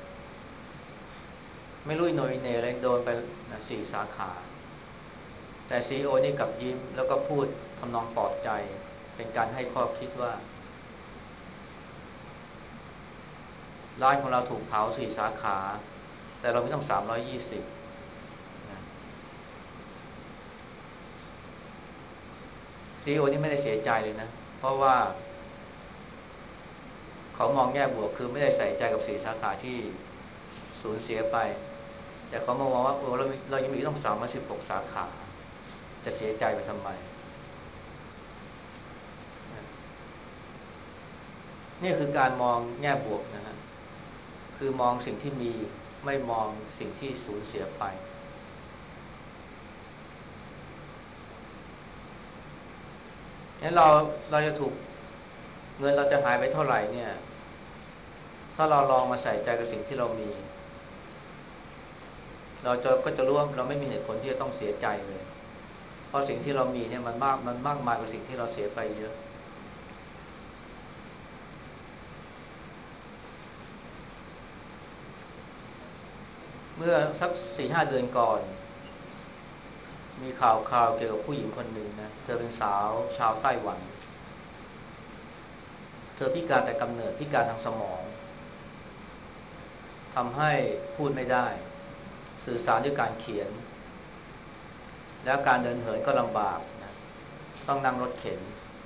[SPEAKER 1] ไม่รู้อิโนอิเน่อะไรโดนไปนะสี่สาขาแต่ ซี อี โอ นี่กลับยิ้มแล้วก็พูดทำนองปลอบใจเป็นการให้ข้อคิดว่าร้านของเราถูกเผาสี่สาขาแต่เราไม่ต้องสามร้อยยี่สิบนะ ซี อี โอ นี่ไม่ได้เสียใจเลยนะเพราะว่าเขามองแง่บวกคือไม่ได้ใส่ใจกับสี่สาขาที่สูญเสียไปแต่เขามองว่าเราเรายังมีต้องสามร้อยสิบหกสาขาจะเสียใจไปทำไมนี่คือการมองแง่บวกนะฮะคือมองสิ่งที่มีไม่มองสิ่งที่สูญเสียไปงั้นเราเราจะถูกเงินเราจะหายไปเท่าไหร่เนี่ยถ้าเราลองมาใส่ใจกับสิ่งที่เรามีเราจะก็จะรู้ว่าเราไม่มีเหตุผลที่จะต้องเสียใจเลยเพราะสิ่งที่เรามีเนี่ยมันมากมันมากมายกว่าสิ่งที่เราเสียไปเยอะเมื่อสักสี่ห้าเดือนก่อนมีข่าวข่าวเกี่ยวกับผู้หญิงคนหนึ่งนะเธอเป็นสาวชาวไต้หวันเธอพิการแต่กำเนิดพิการทางสมองทำให้พูดไม่ได้สื่อสารด้วยการเขียนแล้วการเดินเหินก็ลำบากนะต้องนั่งรถเข็น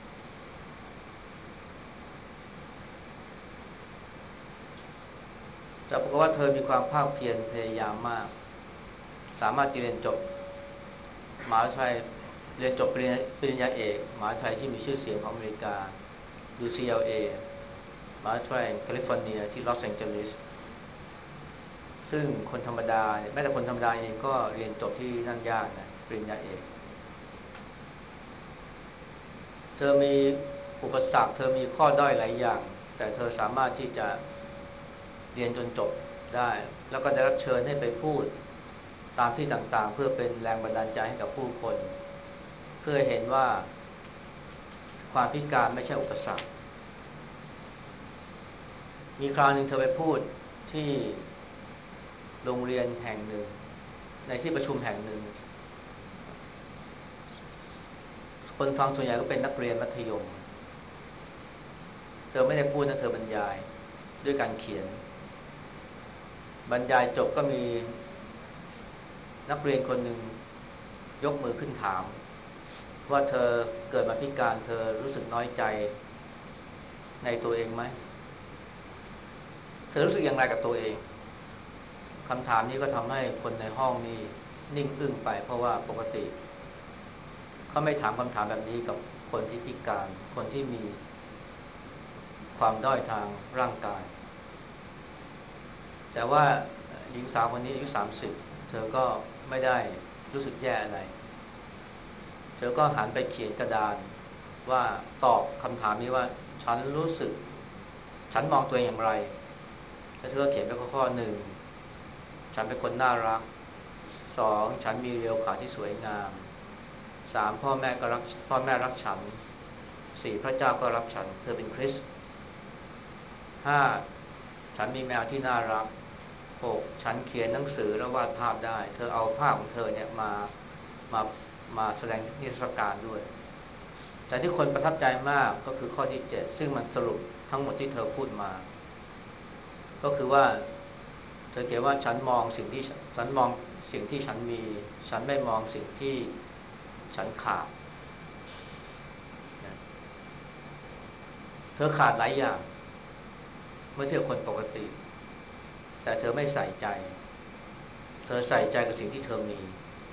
[SPEAKER 1] แต่ปรากฏว่าเธอมีความภาคเพียรพยายามมากสามารถเรียนจบมหาวิทยาลัยเรียนจบปริญญาปริญญาเอกมหาวิทยาลัยที่มีชื่อเสียงของอเมริกา ยู ซี แอล เอ มหาวิทยาลัยแคลิฟอร์เนียที่ลอสแองเจลิสซึ่งคนธรรมดาเนี่ยแม้แต่คนธรรมดาเองก็เรียนจบที่นั่นยากนะปริญญาเอกเธอมีอุปสรรคเธอมีข้อด้อยหลายอย่างแต่เธอสามารถที่จะเรียนจนจบได้แล้วก็ได้รับเชิญให้ไปพูดตามที่ต่างๆเพื่อเป็นแรงบันดาลใจให้กับผู้คนเพื่อเห็นว่าความพิการไม่ใช่อุปสรรคมีคราวหนึ่งเธอไปพูดที่โรงเรียนแห่งหนึ่งในที่ประชุมแห่งหนึ่งคนฟังส่วนใหญ่ก็เป็นนักเรียนมัธยมเธอไม่ได้พูดนะเธอบรรยายด้วยการเขียนบรรยายจบก็มีนักเรียนคนหนึ่งยกมือขึ้นถามว่าเธอเกิดมาพิการเธอรู้สึกน้อยใจในตัวเองไหมเธอรู้สึกอย่างไรกับตัวเองคำถามนี้ก็ทำให้คนในห้องนี้นิ่งอึ้งไปเพราะว่าปกติเขาไม่ถามคำถามแบบนี้กับคนที่พิการคนที่มีความด้อยทางร่างกายแต่ว่าหญิงสาวคนนี้อายุสามสิบเธอก็ไม่ได้รู้สึกแย่อะไรเธอก็หันไปเขียนกระดานว่าตอบคำถามนี้ว่าฉันรู้สึกฉันมองตัวเองอย่างไรแล้วเธอก็เขียนไปข้อหนึ่งฉันเป็นคนน่ารักสองฉันมีเรียวขาที่สวยงามสามพ่อแม่ก็รักพ่อแม่รักฉันสี่พระเจ้าก็รักฉันเธอเป็นคริสต์ห้าฉันมีแมวที่น่ารักหกฉันเขียนหนังสือและวาดภาพได้เธอเอาภาพของเธอเนี่ยมามามาแสดงนิทรรศการด้วยแต่ที่คนประทับใจมากก็คือข้อที่เจ็ดซึ่งมันสรุปทั้งหมดที่เธอพูดมาก็คือว่าเธอเขียนว่าฉันมองสิ่งที่ฉันมองสิ่งที่ฉันมีฉันไม่มองสิ่งที่ฉันขาดเธอขาดหลายอย่างเมื่อเทียบคนปกติแต่เธอไม่ใส่ใจเธอใส่ใจกับสิ่งที่เธอมี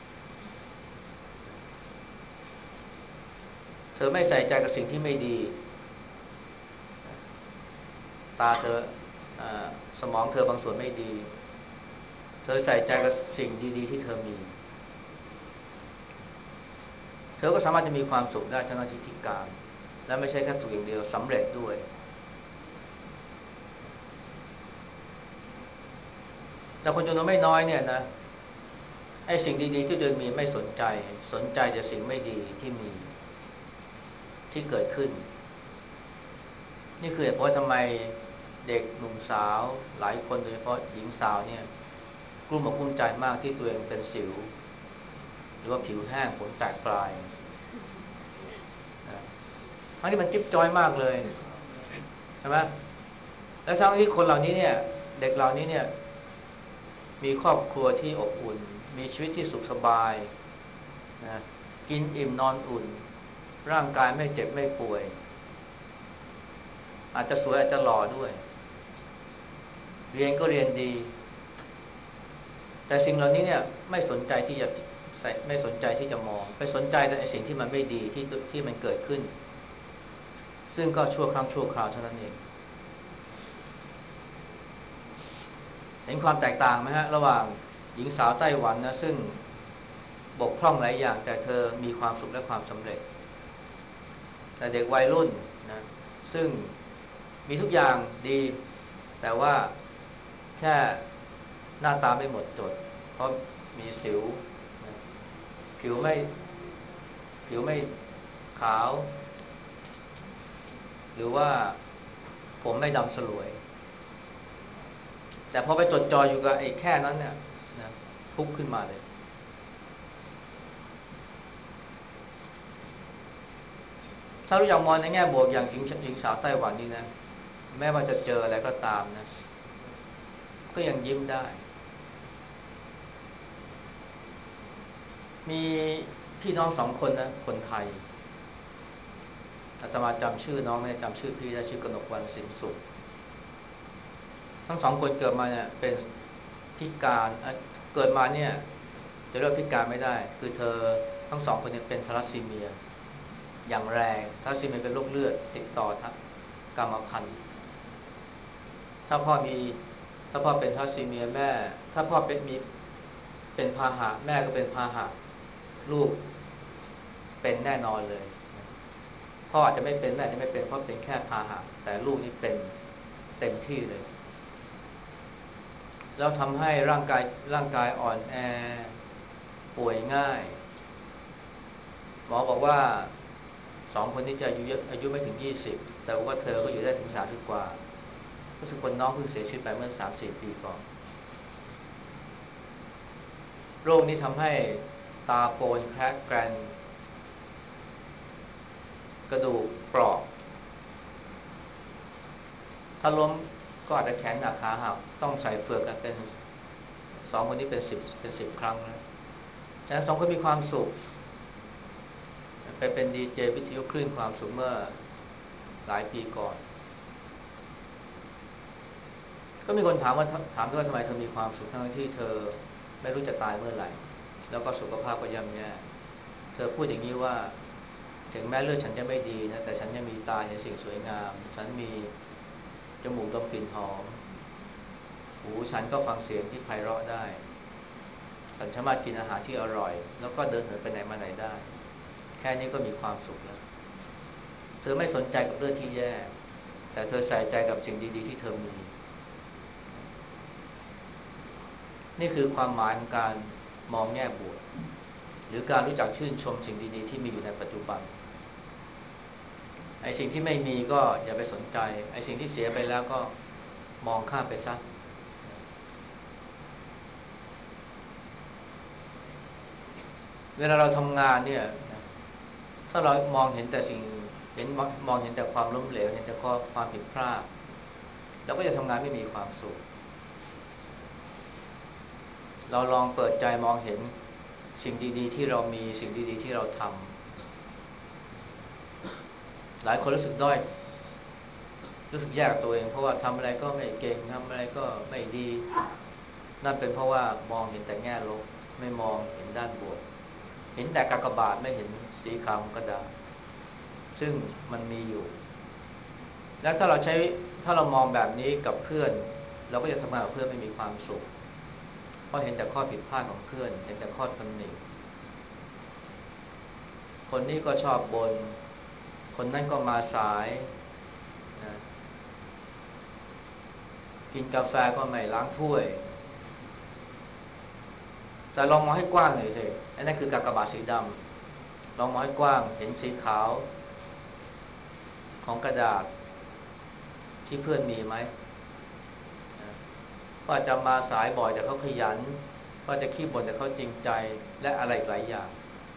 [SPEAKER 1] เธอไม่ใส่ใจกับสิ่งที่ไม่ดีตาเธอสมองเธอบางส่วนไม่ดีเธอใส่ใจกับสิ่งดีๆที่เธอมีเธอก็สามารถจะมีความสุขได้ทั้งที่พิการและไม่ใช่แค่สุขอย่างเดียวสำเร็จด้วยแต่คนจำนวนไม่น้อยเนี่ยนะไอ้สิ่งดีๆที่ตัวเองมีไม่สนใจสนใจแต่สิ่งไม่ดีที่มีที่เกิดขึ้นนี่คือเหตุผลทำไมเด็กหนุ่มสาวหลายคนโดยเฉพาะหญิงสาวเนี่ยกลุ้มอกกลุ้มใจมากที่ตัวเองเป็นสิวหรือว่าผิวแห้งขนแตกปลายนะทั้งที่มันจิ๊บจ้อยมากเลยใช่ไหมแล้วทั้งที่คนเหล่านี้เนี่ยเด็กเหล่านี้เนี่ยมีครอบครัวที่อบอุ่นมีชีวิตที่สุขสบายนะกินอิ่มนอนอุ่นร่างกายไม่เจ็บไม่ป่วยอาจจะสวยอาจจะหล่อด้วยเรียนก็เรียนดีแต่สิ่งเหล่านี้เนี่ยไม่สนใจที่จะใส่ไม่สนใจที่จะมองไปสนใจแต่สิ่งที่มันไม่ดีที่ที่มันเกิดขึ้นซึ่งก็ชั่วครั้งชั่วคราวเท่านั้นเองเห็นความแตกต่างไหมฮะระหว่างหญิงสาวไต้หวันนะซึ่งบกพร่องหลายอย่างแต่เธอมีความสุขและความสำเร็จแต่เด็กวัยรุ่นนะซึ่งมีทุกอย่างดีแต่ว่าแค่หน้าตาไม่หมดจดเพราะมีสิวนะผิวไม่ผิวไม่ขาวหรือว่าผมไม่ดำสลวยแต่พอไปจดจ่ออยู่กับไอ้แค่นั้นเนี่ยนะทุกข์ขึ้นมาเลยถ้ารู้จักมองในแง่บวกอย่างหญิงหญิงสาวไต้หวันนี่นะแม้ว่าจะเจออะไรก็ตามนะก็ยังยิ้มได้มีพี่น้องสองคนนะคนไทยอาตมาจำชื่อน้องไม่ได้จำชื่อพี่ได้ชื่อกนกวรรณสินสุขทั้งสองคนเกิดมาเนี่ยเป็นพิการเกิดมาเนี่ยจะเรียกพิการไม่ได้คือเธอทั้งสองคนเนี่ยเป็นทาลัสซีเมียอย่างแรงทาลัสซีเมียเป็นโรคเลือดติดต่อทางกรรมพันธุ์ถ้าพ่อมีถ้าพ่อเป็นทาลัสซีเมียแม่ถ้าพ่อเป็นมีเป็นพาหะแม่ก็เป็นพาหะลูกเป็นแน่นอนเลยพ่ออาจจะไม่เป็นแม่อาจจะไม่เป็นเพราะเป็นแค่พาหะแต่ลูกนี่เป็นเต็มที่เลยแล้วทำให้ร่างกายร่างกายอ่อนแอป่วยง่ายหมอบอกว่าสองคนนี้จะอายุเยอะอายุไม่ถึงยี่สิบแต่ว่าเธอก็อยู่ได้ถึงสามสิบกว่ารู้สึกคนน้องเพิ่งเสียชีวิตไปเมื่อสามสี่ปีก่อนโรคนี้ทำให้ตาโปนแคร์แกรนกระดูกเปราะถ้าล้มก็อาจจะแขนหักขาหักต้องใส่เฟือกกันเป็นสองคนนี้เป็นสิบเป็นสิบครั้งนะฉะนั้นสองคนมีความสุขไปเป็นดีเจวิทยุคลื่นความสุขเมื่อหลายปีก่อนก็มีคนถามว่าถามว่าทำไมเธอมีความสุขทั้งที่เธอไม่รู้จะตายเมื่อไหร่แล้วก็สุขภาพก็ย่ำแย่เธอพูดอย่างนี้ว่าถึงแม้เลือดฉันจะไม่ดีนะแต่ฉันยังมีตาเห็นสิ่งสวยงามฉันมีจมูกดมกลิ่นหอมหูฉันก็ฟังเสียงที่ไพเราะได้ฉันสามารถกินอาหารที่อร่อยแล้วก็เดินเหินไปไหนมาไหนได้แค่นี้ก็มีความสุขแล้วเธอไม่สนใจกับเรื่องที่แย่แต่เธอใส่ใจกับสิ่งดีๆที่เธอมีนี่คือความหมายของการมองแง่บวกหรือการรู้จักชื่นชมสิ่งดีๆที่มีอยู่ในปัจจุบันไอ้สิ่งที่ไม่มีก็อย่าไปสนใจไอ้สิ่งที่เสียไปแล้วก็มองข้ามไปซะเวลาเราทำงานเนี่ยถ้าเรามองเห็นแต่สิ่งเห็นมองเห็นแต่ความล้มเหลวเห็นแต่ความผิดพลาดเราก็จะทำงานไม่มีความสุขเราลองเปิดใจมองเห็นสิ่งดีๆที่เรามีสิ่งดีๆที่เราทำหลายคนรู้สึกด้อยรู้สึกแย่กับตัวเองเพราะว่าทำอะไรก็ไม่เก่งทำอะไรก็ไม่ดีนั่นเป็นเพราะว่ามองเห็นแต่แง่ลบไม่มองเห็นด้านบวกเห็นแต่กากบาทไม่เห็นสีขาวของกระดาษซึ่งมันมีอยู่และถ้าเราใช้ถ้าเรามองแบบนี้กับเพื่อนเราก็จะทำงานกับเพื่อนไม่มีความสุขราะเห็นแต่ข้อผิดพลาดของเพื่อนเห็นแต่ข้อตำหนิคนนี้ก็ชอบบน่นคนนั้นก็มาสายนะกินกาแฟก็ไม่ล้างถ้วยแต่ลองมองให้กว้างหน่อยสิอันนั้นคือกากบาทสีดำลองมองให้กว้างเห็นสีขาวของกระดาษที่เพื่อนมีไหมว่าจะมาสายบ่อยแต่เขาขยันว่าจะขี้บ่นแต่เขาจริงใจและอะไรหลายอย่าง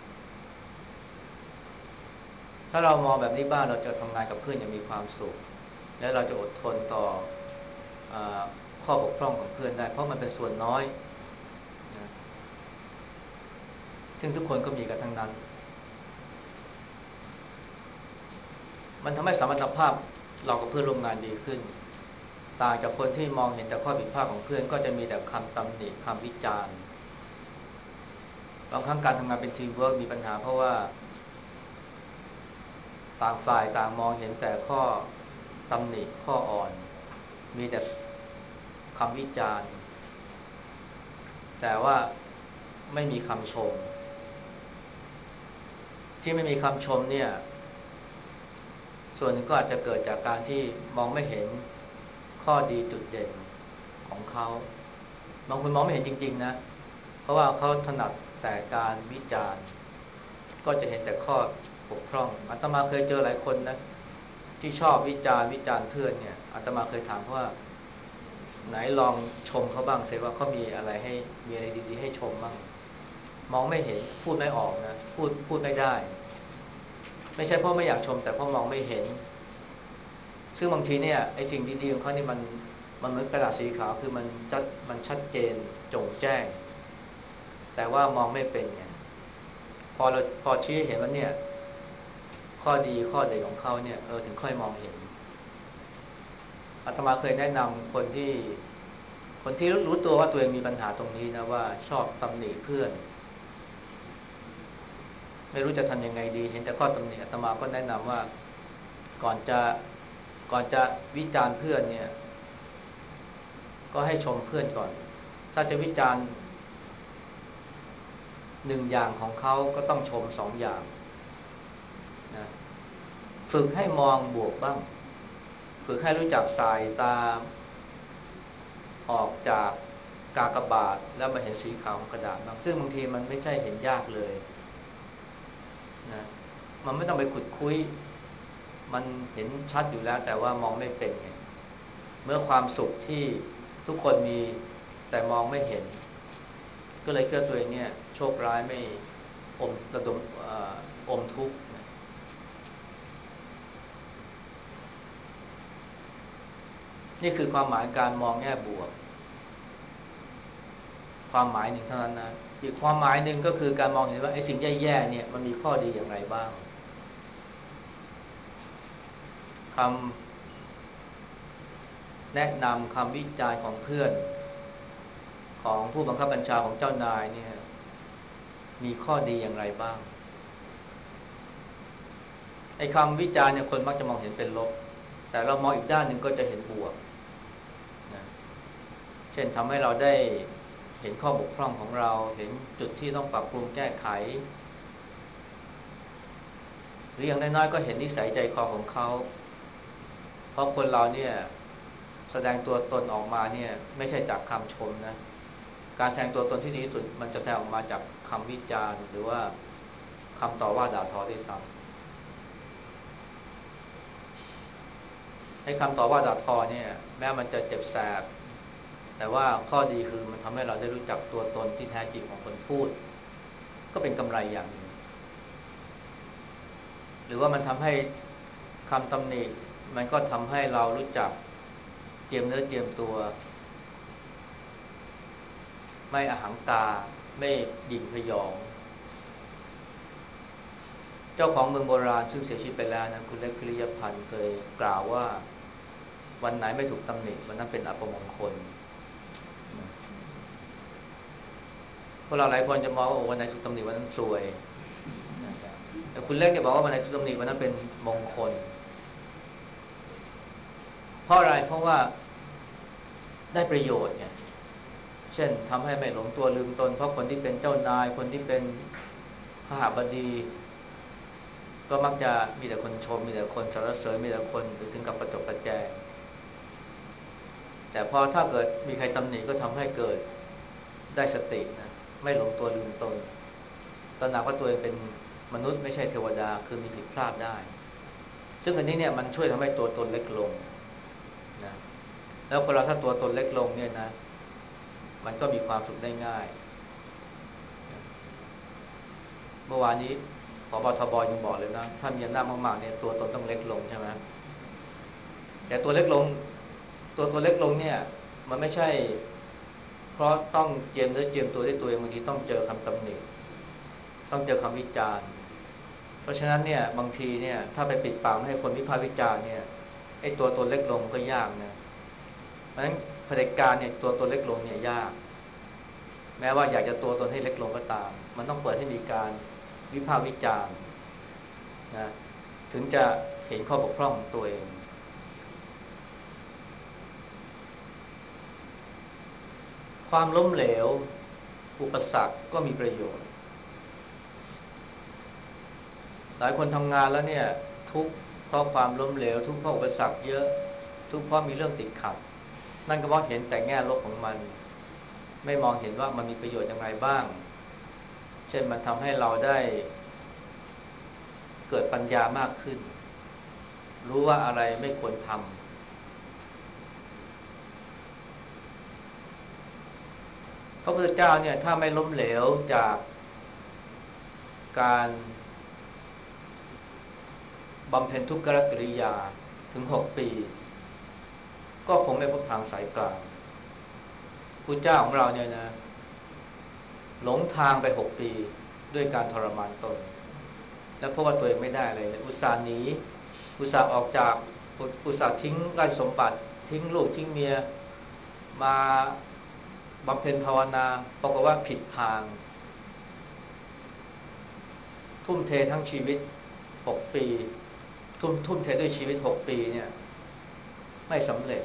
[SPEAKER 1] ถ้าเรามองแบบนี้บ้างเราจะทำงานกับเพื่อนอย่างมีความสุขและเราจะอดทนต่อข้อบกพร่องของเพื่อนได้เพราะมันเป็นส่วนน้อยนะซึ่งทุกคนก็มีกันทั้งนั้นมันทำให้สมรรถภาพเรากับเพื่อนร่วมงานดีขึ้นต่างจากคนที่มองเห็นแต่ข้อผิดพลาดของเพื่อนก็จะมีแต่คำตำหนิคำวิจารณ์บางครั้งการทำงานเป็นทีมเวิร์กมีปัญหาเพราะว่าต่างฝ่ายต่างมองเห็นแต่ข้อตำหนิข้ออ่อนมีแต่คำวิจารณ์แต่ว่าไม่มีคำชมที่ไม่มีคำชมเนี่ยส่วนหนึ่งก็อาจจะเกิดจากการที่มองไม่เห็นข้อดีจุดเด่นของเขาบางคนมองไม่เห็นจริงๆนะเพราะว่าเขาถนัดแต่การวิจารณ์ก็จะเห็นแต่ข้อบกพร่องอาตมาเคยเจอหลายคนนะที่ชอบวิจารณ์วิจารณ์เพื่อนเนี่ยอาตมาเคยถามว่าไหนลองชมเขาบ้างสิว่าเขามีอะไรให้มีอะไรดีๆให้ชมบ้างมองไม่เห็นพูดไม่ออกนะพูดพูดไม่ได้ไม่ใช่เพราะไม่อยากชมแต่เพราะมองไม่เห็นซึ่งบางทีเนี่ยไอ้สิ่งดีๆของเขานี่มันมันเหมือนกระดาษสีขาวคือมันชัดมันชัดเจนโจ่งแจ้งแต่ว่ามองไม่เป็นไงพอเราพอชี้เห็นว่าเนี่ยข้อดีข้อเด่นของเขาเนี่ยเออถึงค่อยมองเห็นอาตมาเคยแนะนำคนที่คนที่รู้ตัวว่าตัวเองมีปัญหาตรงนี้นะว่าชอบตำหนิเพื่อนไม่รู้จะทำยังไงดีเห็นแต่ข้อตำหนิอาตมาก็แนะนำว่าก่อนจะก่อนจะวิจารณ์เพื่อนเนี่ยก็ให้ชมเพื่อนก่อนถ้าจะวิจารณ์หนึ่งอย่างของเขาก็ต้องชมสองอย่างนะฝึกให้มองบวกบ้างฝึกให้รู้จักสายตาออกจากกากบาทแล้วมาเห็นสีขาวของกระดาษบ้างซึ่งบางทีมันไม่ใช่เห็นยากเลยนะมันไม่ต้องไปขุดคุยมันเห็นชัดอยู่แล้วแต่ว่ามองไม่เป็นไงเมื่อความสุขที่ทุกคนมีแต่มองไม่เห็นก็เลยเชื่อตัวเองเนี่ยโชคร้ายไม่อมระดมอมทุกข์นี่คือความหมายการมองแง่บวกความหมายหนึ่งเท่านั้นนะอีกความหมายหนึ่งก็คือการมองเห็นว่าไอ้สิ่งแย่ๆเนี่ยมันมีข้อดีอย่างไรบ้างคำแนะนำคำวิจารณ์ของเพื่อนของผู้บังคับบัญชาของเจ้านายเนี่ยมีข้อดีอย่างไรบ้างไอ้คำวิจารณ์เนี่ยคนมักจะมองเห็นเป็นลบแต่เรามองอีกด้านหนึ่งก็จะเห็นบวกนะเช่นทำให้เราได้เห็นข้อบกพร่องของเราเห็นจุดที่ต้องปรับปรุงแก้ไขหรืออย่างน้อยๆก็เห็นนิสัยใจคอของเขาเพราะคนเราเนี่ยแสดงตัวตนออกมาเนี่ยไม่ใช่จากคำชมนะการแสดงตัวตนที่ดีที่สุดมันจะแสดงออกมาจากคำวิจารณ์หรือว่าคำต่อว่าด่าทอด้วยซ้ำให้คำต่อว่าด่าทอเนี่ยแม้มันจะเจ็บแสบแต่ว่าข้อดีคือมันทำให้เราได้รู้จักตัวตนที่แท้จริงของคนพูดก็เป็นกำไรอย่างหนึ่งหรือว่ามันทำให้คำตำหนิมันก็ทำให้เรารู้จักเจียมเนื้อเจียมตัวไม่อหังกาไม่หยิ่งพยองเจ้าของเมืองโบราณซึ่งเสียชีวิตไปแล้วนะคุณเล็กคริยพันธ์เคยกล่าวว่าวันไหนไม่ถูกตำหนิวันนั้นเป็นอัปมงคลพวกเราหลายคนจะมองว่าวันไหนถูกตำหนิวันนั้นซวยแต่คุณเล็กจะบอกว่าวันไหนถูกตำหนิวันนั้นเป็นมงคลเพราะอะไรเพราะว่าได้ประโยชน์ไงเช่นทำให้ไม่หลงตัวลืมตนเพราะคนที่เป็นเจ้านายคนที่เป็นพหบดีก็มักจะมีแต่คนชมมีแต่คนสรรเสริญมีแต่คนหรือถึงกับประจบประแจงแต่พอถ้าเกิดมีใครตำหนิก็ทำให้เกิดได้สตินะไม่หลงตัวลืมตนตระหนักว่าตัวเองเป็นมนุษย์ไม่ใช่เทวดาคือมีผิดพลาดได้ซึ่งอันนี้เนี่ยมันช่วยทำให้ตัวตนเล็กลงนะแล้วคนเราถ้าตัวตนเล็กลงเนี่ยนะมันก็มีความสุขได้ง่ายเมื่อวานนี้ผบทบยังบอกเลยนะถ้ามีอำนาจมากๆเนี่ยตัวตนต้องเล็กลงใช่ไหมแต่ตัวเล็กลงตัวตัวเล็กลงเนี่ยมันไม่ใช่เพราะต้องเจียมเนื้อเจียมตัวด้วยตัวเองบางทีต้องเจอคำตำหนิต้องเจอคำวิจารณ์เพราะฉะนั้นเนี่ยบางทีเนี่ยถ้าไปปิดปากไม่ให้คนวิพากษ์วิจารณ์เนี่ยไอ้ตัวตนเล็กลงก็ยากนะเพราะฉะนั้นเผด็จการเนี่ยตัวตนเล็กลงเนี่ยยากแม้ว่าอยากจะตัวตนให้เล็กลงก็ตามมันต้องเปิดให้มีการวิพากษ์วิจารณ์นะถึงจะเห็นข้อบกพร่องของตัวเองความล้มเหลวอุปสรรคก็มีประโยชน์หลายคนทำงานแล้วเนี่ยทุกข์เพราะความล้มเหลวทุกข์เพราะอุปสรรคเยอะทุกข์เพราะมีเรื่องติดขัดนั่นก็เพราะเห็นแต่แง่ลบของมันไม่มองเห็นว่ามันมีประโยชน์อย่างไรบ้างเช่นมันทำให้เราได้เกิดปัญญามากขึ้นรู้ว่าอะไรไม่ควรทำพระพุทธเจ้าเนี่ยถ้าไม่ล้มเหลวจากการบำเพ็ญทุกขกิริยาถึงหกปีก็คงไม่พบทางสายกลางพุทธเจ้าของเราเนี่ยนะหลงทางไปหกปีด้วยการทรมานตนและเพราะว่าตัวเองไม่ได้อะไรเลยอุตส่าห์หนีอุตส่าห์ออกจากอุตส่าห์ทิ้งราชสมบัติทิ้งลูกทิ้งเมียมาบำเพ็ญภาวนาปรากฏว่าผิดทางทุ่มเททั้งชีวิตหกปีทุ่มทุ่มเทด้วยชีวิตหกปีเนี่ยไม่สำเร็จ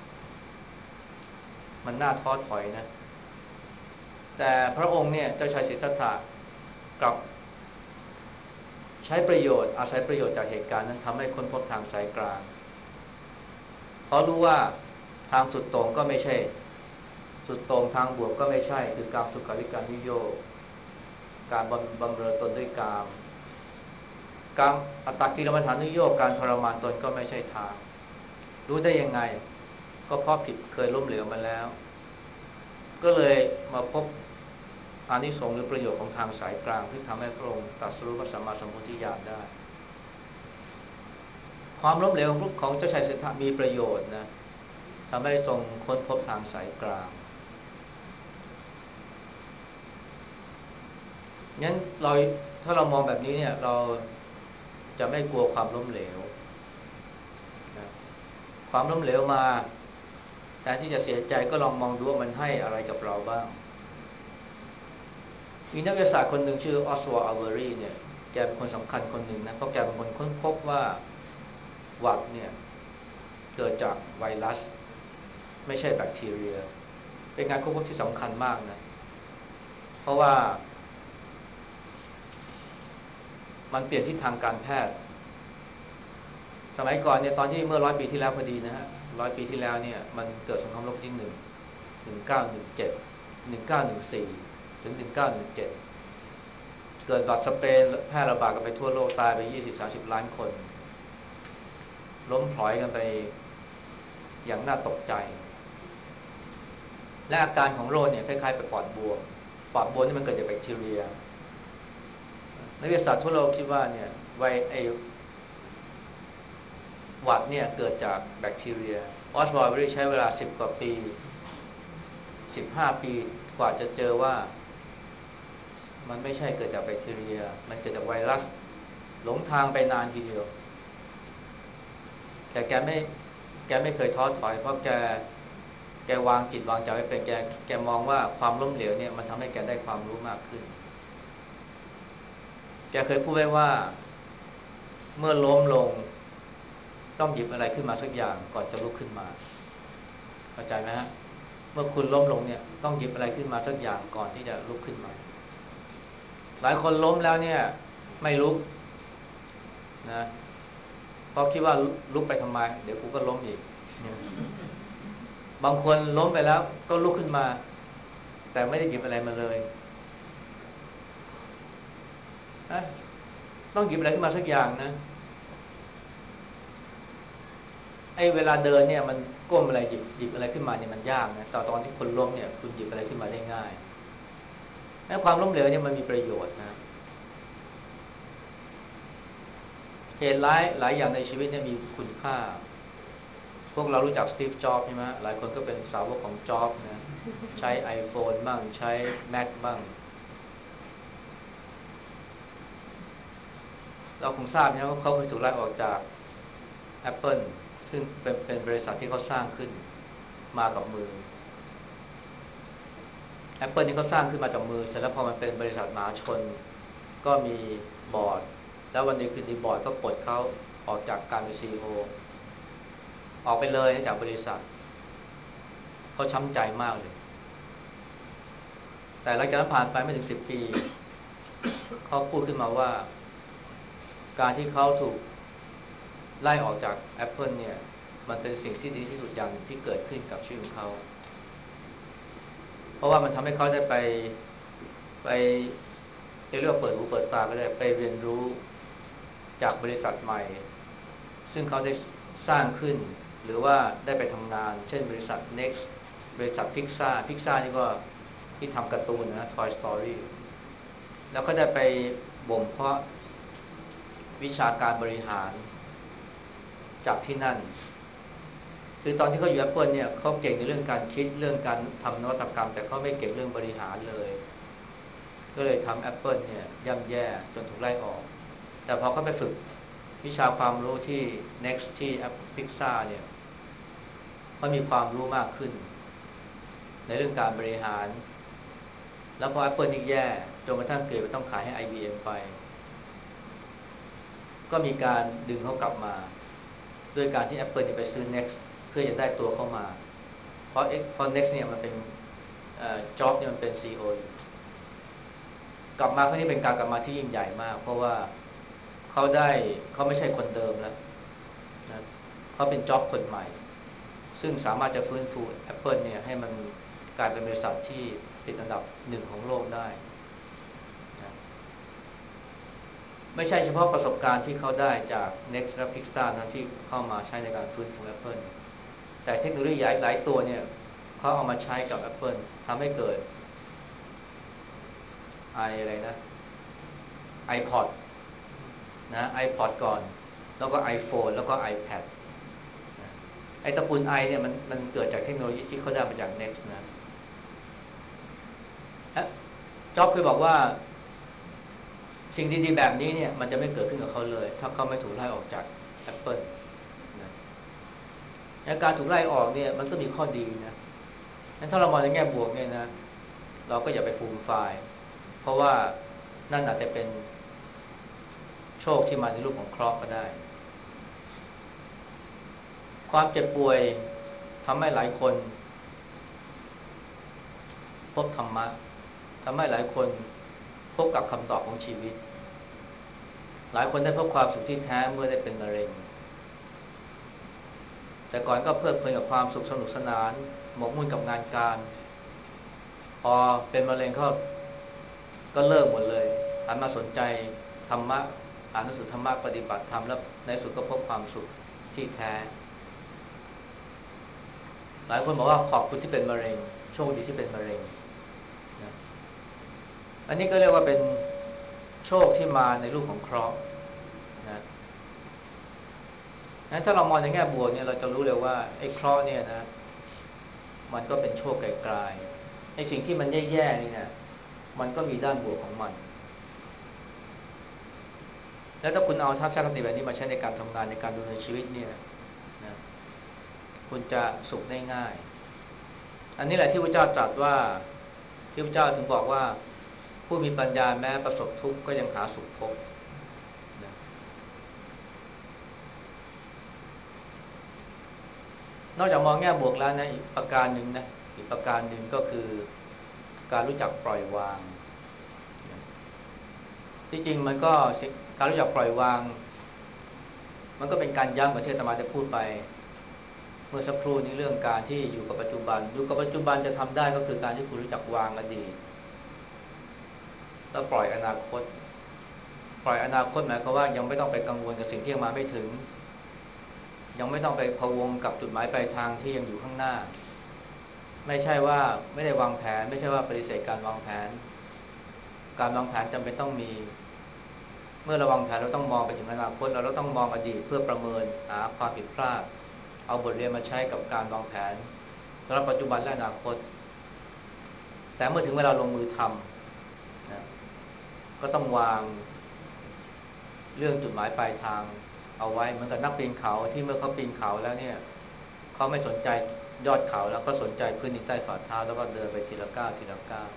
[SPEAKER 1] มันน่าท้อถอยนะแต่พระองค์เนี่ยเจ้าชายสิทธัตถะกลับใช้ประโยชน์อาศัยประโยชน์จากเหตุการณ์นั้นทำให้ค้นพบทางสายกลางเพราะรู้ว่าทางสุดโต่งก็ไม่ใช่สุดโต่งทางบวกก็ไม่ใช่คือการสุขาริการนิโยกการบำบำเรอตนด้วยกามกามอัตตกิลมัฏฐานุโยกการทรมานตนก็ไม่ใช่ทางรู้ได้ยังไงก็เพราะผิดเคยล้มเหลวมาแล้วก็เลยมาพบอานิสงส์หรือประโยชน์ของทางสายกลางที่ทำให้พระองค์ตรัสรู้พระสัมมาสัมพุทธญาณได้ความล้มเหลวของเจ้าชายสิทธัตถะมีประโยชน์นะทำให้ทรงค้นพบทางสายกลางงั้นเราถ้าเรามองแบบนี้เนี่ยเราจะไม่กลัวความล้มเหลวนะความล้มเหลวมาแทนที่จะเสียใจก็ลองมองดูว่ามันให้อะไรกับเราบ้างมีนักวิทยาศาสตร์คนหนึ่งชื่อออสวอลด์อัลเวอรีเนี่ยแกเป็นคนสำคัญคนหนึ่งนะเพราะแกเป็นคนค้นพบว่าหวัดเนี่ยเกิดจากไวรัสไม่ใช่แบคทีเรียเป็นงานค้นพบที่สำคัญมากนะเพราะว่ามันเปลี่ยนทิศทางการแพทย์สมัยก่อนเนี่ยตอนที่เมื่อร้อยปีที่แล้วพอดีนะฮะร้อยปีที่แล้วเนี่ยมันเกิดสงครามโลกที่หนึ่งหนึ่งเก้าหนึ่งเจ็ดหนึ่งเก้าหนึ่งสี่ถึงหนึ่งเก้าหนึ่งเจ็ดเกิดหวัดสเปนแพร่ระบาดกันไปทั่วโลกตายไปยี่สิบสามสิบล้านคนล้มพลอยกันไปอย่างน่าตกใจและอาการของโรคเนี่ยคล้ายๆไปปอดบวมปอดบวมนี่มันเกิดจากแบคทีเรียนักวิทยาศาสตร์ทั่วโลกคิดว่าเนี่ยไวไอหวัดเนี่ยเกิดจากแบคทีเรียออสวอลด์ใช้เวลาสิบกว่าปีสิบห้าปีกว่าจะเจอว่ามันไม่ใช่เกิดจากแบคทีเรียมันเกิดจากไวรัสหลงทางไปนานทีเดียวแต่แกไม่แกไม่เคยท้อถอยเพราะแกแกวางจิตวางใจไว้เป็นแกแกมองว่าความล้มเหลวเนี่ยมันทำให้แกได้ความรู้มากขึ้นแกเคยพูดไว้ว่าเมื่อล้มลงต้องหยิบอะไรขึ้นมาสักอย่างก่อนจะลุกขึ้นมาเข้าใจไหมฮะเมื่มื่อคุณล้มลงเนี่ยต้องหยิบอะไรขึ้นมาสักอย่างก่อนที่จะลุกขึ้นมาหลายคนล้มแล้วเนี่ยไม่ลุกนะเพราะคิดว่าลุกไปทำไมเดี๋ยวกูก็ล้มอีกบางคนล้มไปแล้วก็ลุกขึ้นมาแต่ไม่ได้หยิบอะไรมาเลยต้องหยิบอะไรขึ้นมาสักอย่างนะไอ้เวลาเดินเนี่ยมันก้มอะไรหยิบหยิบอะไรขึ้นมาเนี่ยมันยากนะแต่ตอนที่คนล้มเนี่ยคุณหยิบอะไรขึ้นมาได้ง่ายไอ้ความล้มเหลวเนี่ยมันมีประโยชน์นะเหตุร้ายหลายอย่างในชีวิตเนี่ยมีคุณค่าพวกเรารู้จักสตีฟจ็อบส์ใช่ไหมหลายคนก็เป็นสาวกของจ็อบส์นะใช้ iPhone บ้างใช้ Mac บ้างเราคงทราบนะว่าเขาเคยถูกไล่ออกจาก Apple ซึ่งเป็นเป็นบริษัทที่เขาสร้างขึ้นมากับมือ Apple นี่เขาสร้างขึ้นมากับมือเสร็จแล้วพอมันเป็นบริษัทมหาชนก็มีบอร์ดแล้ววันนี้คือดีบอร์ดก็ปลดเขาออกจากการเป็น ซี อี โอ ออกไปเลยจากบริษัทเขาช้ำใจมากเลยแต่หลังจากนั้นผ่านไปไม่ถึงสิบปีเขาพูดขึ้นมาว่าการที่เขาถูกไล่ออกจาก Apple เนี่ยมันเป็นสิ่งที่ดีที่สุดอย่างที่เกิดขึ้นกับชีวิตของเขาเพราะว่ามันทำให้เขาได้ไปไปเรียกว่าเปิดหูเปิดตาก็ได้ไปเรียนรู้จากบริษัทใหม่ซึ่งเขาได้สร้างขึ้นหรือว่าได้ไปทำงานเช่นบริษัท Next บริษัท Pixar Pixar นี่ก็ที่ทำการ์ตูนนะ Toy Story แล้วก็ได้ไปบ่มเพาะวิชาการบริหารจากที่นั่นคือตอนที่เขาอยู่ Apple เนี่ยเขาเก่งในเรื่องการคิดเรื่องการทำนวัตกรรมแต่เขาไม่เก่งเรื่องบริหารเลยก็เลยทำ Apple เนี่ยย่ำแย่จนถูกไล่ออกแต่พอเขาไปฝึกวิชาความรู้ที่ Next ที่ Pixar เนี่ยเขามีความรู้มากขึ้นในเรื่องการบริหารแล้วพอ Apple นี่แย่จนกระทั่งเกิดไปต้องขายให้ ไอ บี เอ็ม ไปก็มีการดึงเขากลับมาด้วยการที่ Apple เนี่ยไปซื้อ Next เพื่อจะได้ตัวเข้ามาเพราะ X เพราะ Next เนี่ยมันเป็นจ็อบเนี่ยมันเป็น ซี อี โอ อยู่กลับมาครั้งนี้เป็นการกลับมาที่ยิ่งใหญ่มากเพราะว่าเขาได้เขาไม่ใช่คนเดิมแล้วนะเขาเป็นจ็อบคนใหม่ซึ่งสามารถจะฟื้นฟู Apple เนี่ยให้มันกลายเป็นบริษัทที่ติดอันดับหนึ่งของโลกได้นะไม่ใช่เฉพาะประสบการณ์ที่เขาได้จาก Next และ Pixar นะที่เข้ามาใช้ในการฟื้นฟู Apple แต่เทคโนโลยีหลายตัวเนี่ยเขาเอามาใช้กับ Apple ทำให้เกิดไออะไรนะ iPod นะ iPod ก่อนแล้วก็ iPhone แล้วก็ iPad นะไอ้ตระกูล i เนี่ยมันมันเกิดจากเทคโนโลยีที่เขาได้มาจาก Next นะจ็อบเคยบอกว่าสิ่งดีๆแบบนี้เนี่ยมันจะไม่เกิดขึ้นกับเขาเลยถ้าเขาไม่ถูกไล่ออกจาก Apple นะการถูกไล่ออกเนี่ยมันก็มีข้อดีนะงั้นถ้าเรามองในแง่บวกเนี่ยนะเราก็อย่าไปฟูมไฟล์เพราะว่านั่นอาจจะเป็นโชคที่มาในรูปของเคราะห์ก็ได้ความเจ็บป่วยทำให้หลายคนพบธรรมะทำให้หลายคนพบกับคำตอบของชีวิตหลายคนได้พบความสุขที่แท้เมื่อได้เป็นมะเร็งแต่ก่อนก็เพลิดเพลินกับความสุขสนุกสนานหมกมุ่นกับงานการพอเป็นมะเร็งเขาก็เลิกหมดเลยหันมาสนใจธรรมะอ่านหนังสือธรรมะปฏิบัติธรรมแล้วในสุดก็พบความสุขที่แท้หลายคนบอกว่าขอบคุณที่เป็นมะเร็งโชคดีที่เป็นมะเร็งนะอันนี้ก็เรียกว่าเป็นโชคที่มาในรูปของเคราะห์นะงั้นถ้าเรามองในแง่บวกเนี่ยเราจะรู้เลยว่าไอ้เคราะห์เนี่ยนะมันก็เป็นโชคไกลๆไอ้สิ่งที่มันแย่ๆนี่นะมันก็มีด้านบวกของมันแล้วถ้าคุณเอาทัศนคติแบบนี้มาใช้ในการทำงานในการดำเนินชีวิตเนี่ยนะคุณจะสุขได้ง่ายอันนี้แหละที่พระเจ้าตรัสว่าที่พระเจ้าถึงบอกว่าผู้มีปัญญาแม้ประสบทุกข์ก็ยังหาสุขพบนะนอกจากมองแง่บวกแล้วนะอีกประการหนึ่งนะอีกประการหนึ่งก็คือการรู้จักปล่อยวางที่จริงมันก็การรู้จักปล่อยวางมันก็เป็นการย้ำกับที่อาตมาได้พูดไปเมื่อสักครู่นี้เรื่องการที่อยู่กับปัจจุบันอยู่กับปัจจุบันจะทำได้ก็คือการที่คุณรู้จักวางอดีตแล้วปล่อยอนาคตปล่อยอนาคตหมายความว่ายังไม่ต้องไปกังวลกับสิ่งที่ยังมาไม่ถึงยังไม่ต้องไปพะวงกับจุดหมายปลายทางที่ยังอยู่ข้างหน้าไม่ใช่ว่าไม่ได้วางแผนไม่ใช่ว่าปฏิเสธการวางแผนการวางแผนจำเป็นต้องมีเมื่อเราวางแผนเราต้องมองไปถึงอนาคตเราเราต้องมองอดีตเพื่อประเมินหาความผิดพลาดเอาบทเรียนมาใช้กับการวางแผนสำหรับปัจจุบันและอนาคตแต่เมื่อถึงเวลาลงมือทำนะก็ต้องวางเรื่องจุดหมายปลายทางเอาไว้เหมือนกับนักปีนเขาที่เมื่อเขาปีนเขาแล้วเนี่ยเขาไม่สนใจยอดเขาแล้วก็สนใจพื้นดินใต้ฝ่าเท้าแล้วก็เดินไปทีละก้าวทีละก้าว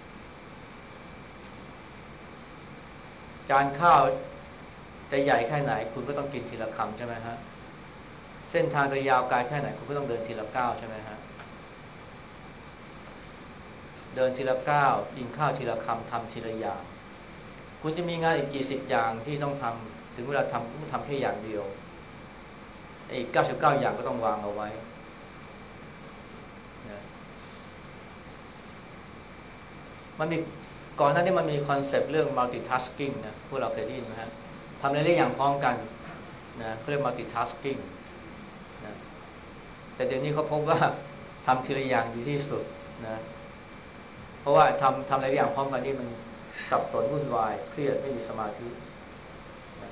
[SPEAKER 1] จานข้าวจะใหญ่แค่ไหนคุณก็ต้องกินทีละคำใช่ไหมฮะเส้นทางจะยาวไกลแค่ไหนคุณก็ต้องเดินทีละก้าวใช่ไหมฮะเดินทีละก้าวกินข้าวทีละคำทำทีละอย่างคุณจะมีงานอีกกี่สิบอย่างที่ต้องทำถึงเวลาทำคุณทำแค่อย่างเดียวอีกเก้าสิบเก้าอย่างก็ต้องวางเอาไว้นะมันมีก่อนหน้านี้มันมีคอนเซปต์เรื่อง multitasking นะพวกเราเคยได้ยินไหมฮะทำหลายๆอย่างพร้อมกันนะเขาเรียก multitasking นะแต่เดี๋ยวนี้เขาพบว่าทำทีละอย่างดีที่สุดนะเพราะว่าทำทำหลายอย่างพร้อมกันนี่มันสับสนวุ่นวายเครียดไม่มีสมาธินะ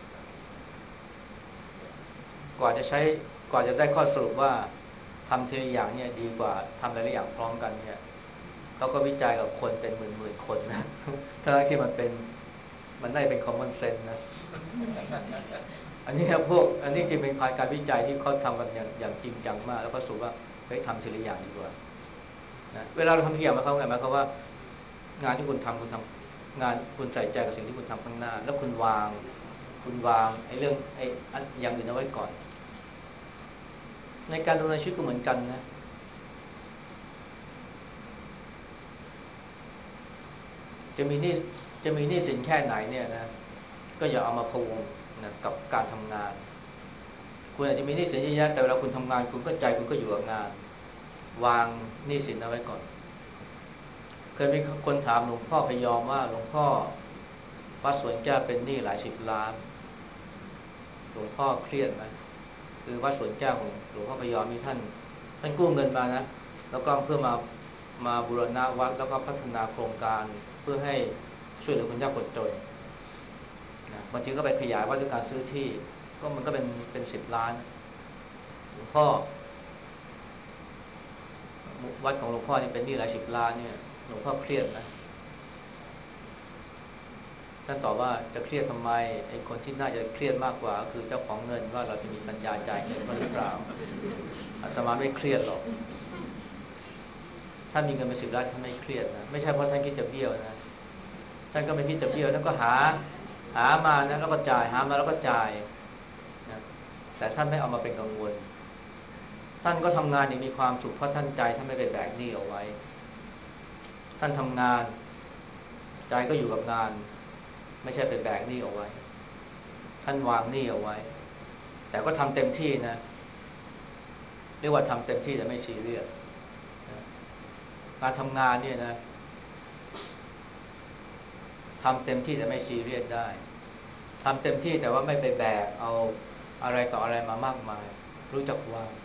[SPEAKER 1] กว่าจะใช้กว่าจะได้ข้อสรุปว่าทำทีละอย่างเนี่ยดีกว่าทำหลายๆอย่างพร้อมกันเนี่ยเขาก็วิจัยกับคนเป็นหมื่นๆคนนะทั้งที่มันเป็นมันได้เป็น common sense นะอันนี้ครับพวกอันนี้จริงเป็นการวิจัยที่เขาทำกันอย่างอย่างจริงจังมากแล้วก็สรุปว่าเฮ้ยทำทีละอย่างดีกว่านะเวลาเราทำทีละอย่างหมายความว่าไงหมายความว่างานที่คุณทำคุณทำงานคุณใส่ใจกับสิ่งที่คุณทำข้างหน้าแล้วคุณวางคุณวางไอ้เรื่องไอ้อย่างอื่นเอาไว้ก่อนในการดำเนินชีวิตก็เหมือนกันนะจะมีหนี้จะมีหนี้สินแค่ไหนเนี่ยนะก็อย่าเอามาพะวงนะกับการทำงานคุณอาจจะมีหนี้สินเยอะแยะแต่เวลาคุณทำงานคุณก็ใจคุณก็อยู่กับงานวางหนี้สินเอาไว้ก่อนเคยมีคนถามหลวงพ่อพยอมว่าหลวงพ่อวัดสวนแก้วเป็นหนี้หลายสิบล้านหลวงพ่อเครียดไหมคือวัดสวนแก้วของหลวงพ่อพยอมมีท่านท่านกู้เงินมานะแล้วก็เพื่อมามาบูรณะวัดแล้วก็พัฒนาโครงการเพื่อให้ช่วยเหลือคนยากคนจนนะบางทีก็ไปขยายวัดด้วยการซื้อที่ก็มันก็เป็นเป็นสิบล้านหลวงพ่อวัดของหลวงพ่อนี่เป็นหนี้หลายสิบล้านเนี่ยหลวงพ่อเครียดนะท่านตอบว่าจะเครียดทำไมไอ้คนที่น่าจะเครียดมากกว่าก็คือเจ้าของเงินว่าเราจะมีปัญญาจ่ายเงินเขาหรือเปล่าอาตมาไม่เครียดหรอกถ้ามีเงินเป็นสิบล้านท่านไม่เครียดนะไม่ใช่เพราะท่านคิดจะเบี้ยวนะท่านก็ไม่คิดจะเบี้ยวท่านก็หาหามานะแล้วก็จ่ายหามาแล้วก็จ่ายนะแต่ท่านไม่เอามาเป็นกังวลท่านก็ทำงานอย่างมีความสุขเพราะท่านใจท่านไม่ไปแบกหนี้เอาไว้ท่านทำงานใจก็อยู่กับงานไม่ใช่ไปแบกหนี้เอาไว้ท่านวางหนี้เอาไว้แต่ก็ทำเต็มที่นะเรียกว่าทำเต็มที่แต่ไม่ซีเรียสนะการทำงานเนี่ยนะทำเต็มที่แต่ไม่ซีเรียสได้ทำเต็มที่แต่ว่าไม่ไปแบกเอาอะไรต่ออะไรมามากมายรู้จักวาง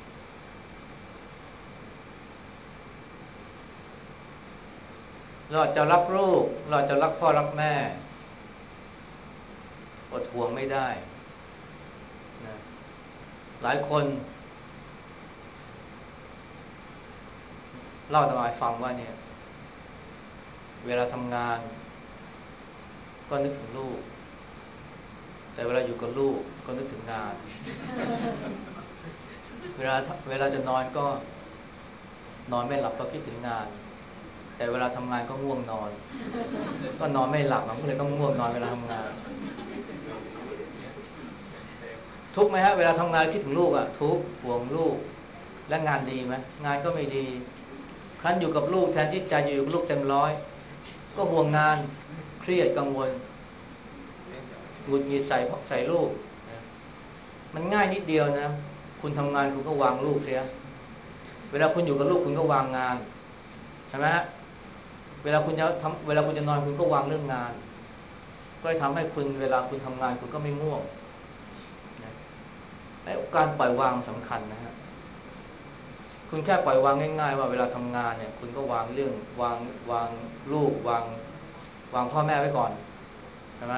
[SPEAKER 1] เราจะรักลูกเราจะรักพ่อรักแม่อดห่วงไม่ได้นะหลายคนเล่าให้ฟังว่าเนี่ยเวลาทำงานก็นึกถึงลูกแต่เวลาอยู่กับลูกก็นึกถึงงานเวลาเวลาจะนอนก็นอนไม่หลับเพราะคิดถึงงานแต่เวลาทำงานก็ง่วงนอนก็นอนไม่หลับมันก็เลยต้องง่วงนอนเวลาทำงานทุกไหมฮะเวลาทำงานคิดถึงลูกอ่ะทุกห่วงลูกและงานดีไหมงานก็ไม่ดีครั้นอยู่กับลูกแทนที่ใจจะอยู่กับลูกเต็มร้อยก็ห่วงงานเครียดกังวลหงุดหงิดใส่ใส่ลูกนะมันง่ายนิดเดียวนะคุณทำงานคุณก็วางลูกเสียเวลาคุณอยู่กับลูกคุณก็วางงานใช่ไหมฮะเวลาคุณจะทำเวลาคุณจะนอนคุณก็วางเรื่องงานก็จะทำให้คุณเวลาคุณทำงานคุณก็ไม่ง่วงนะการปล่อยวางสำคัญนะฮะคุณแค่ปล่อยวางง่ายๆว่าเวลาทำงานเนี่ยคุณก็วางเรื่องวางวางลูกวางวางพ่อแม่ไว้ก่อนใช่ไหม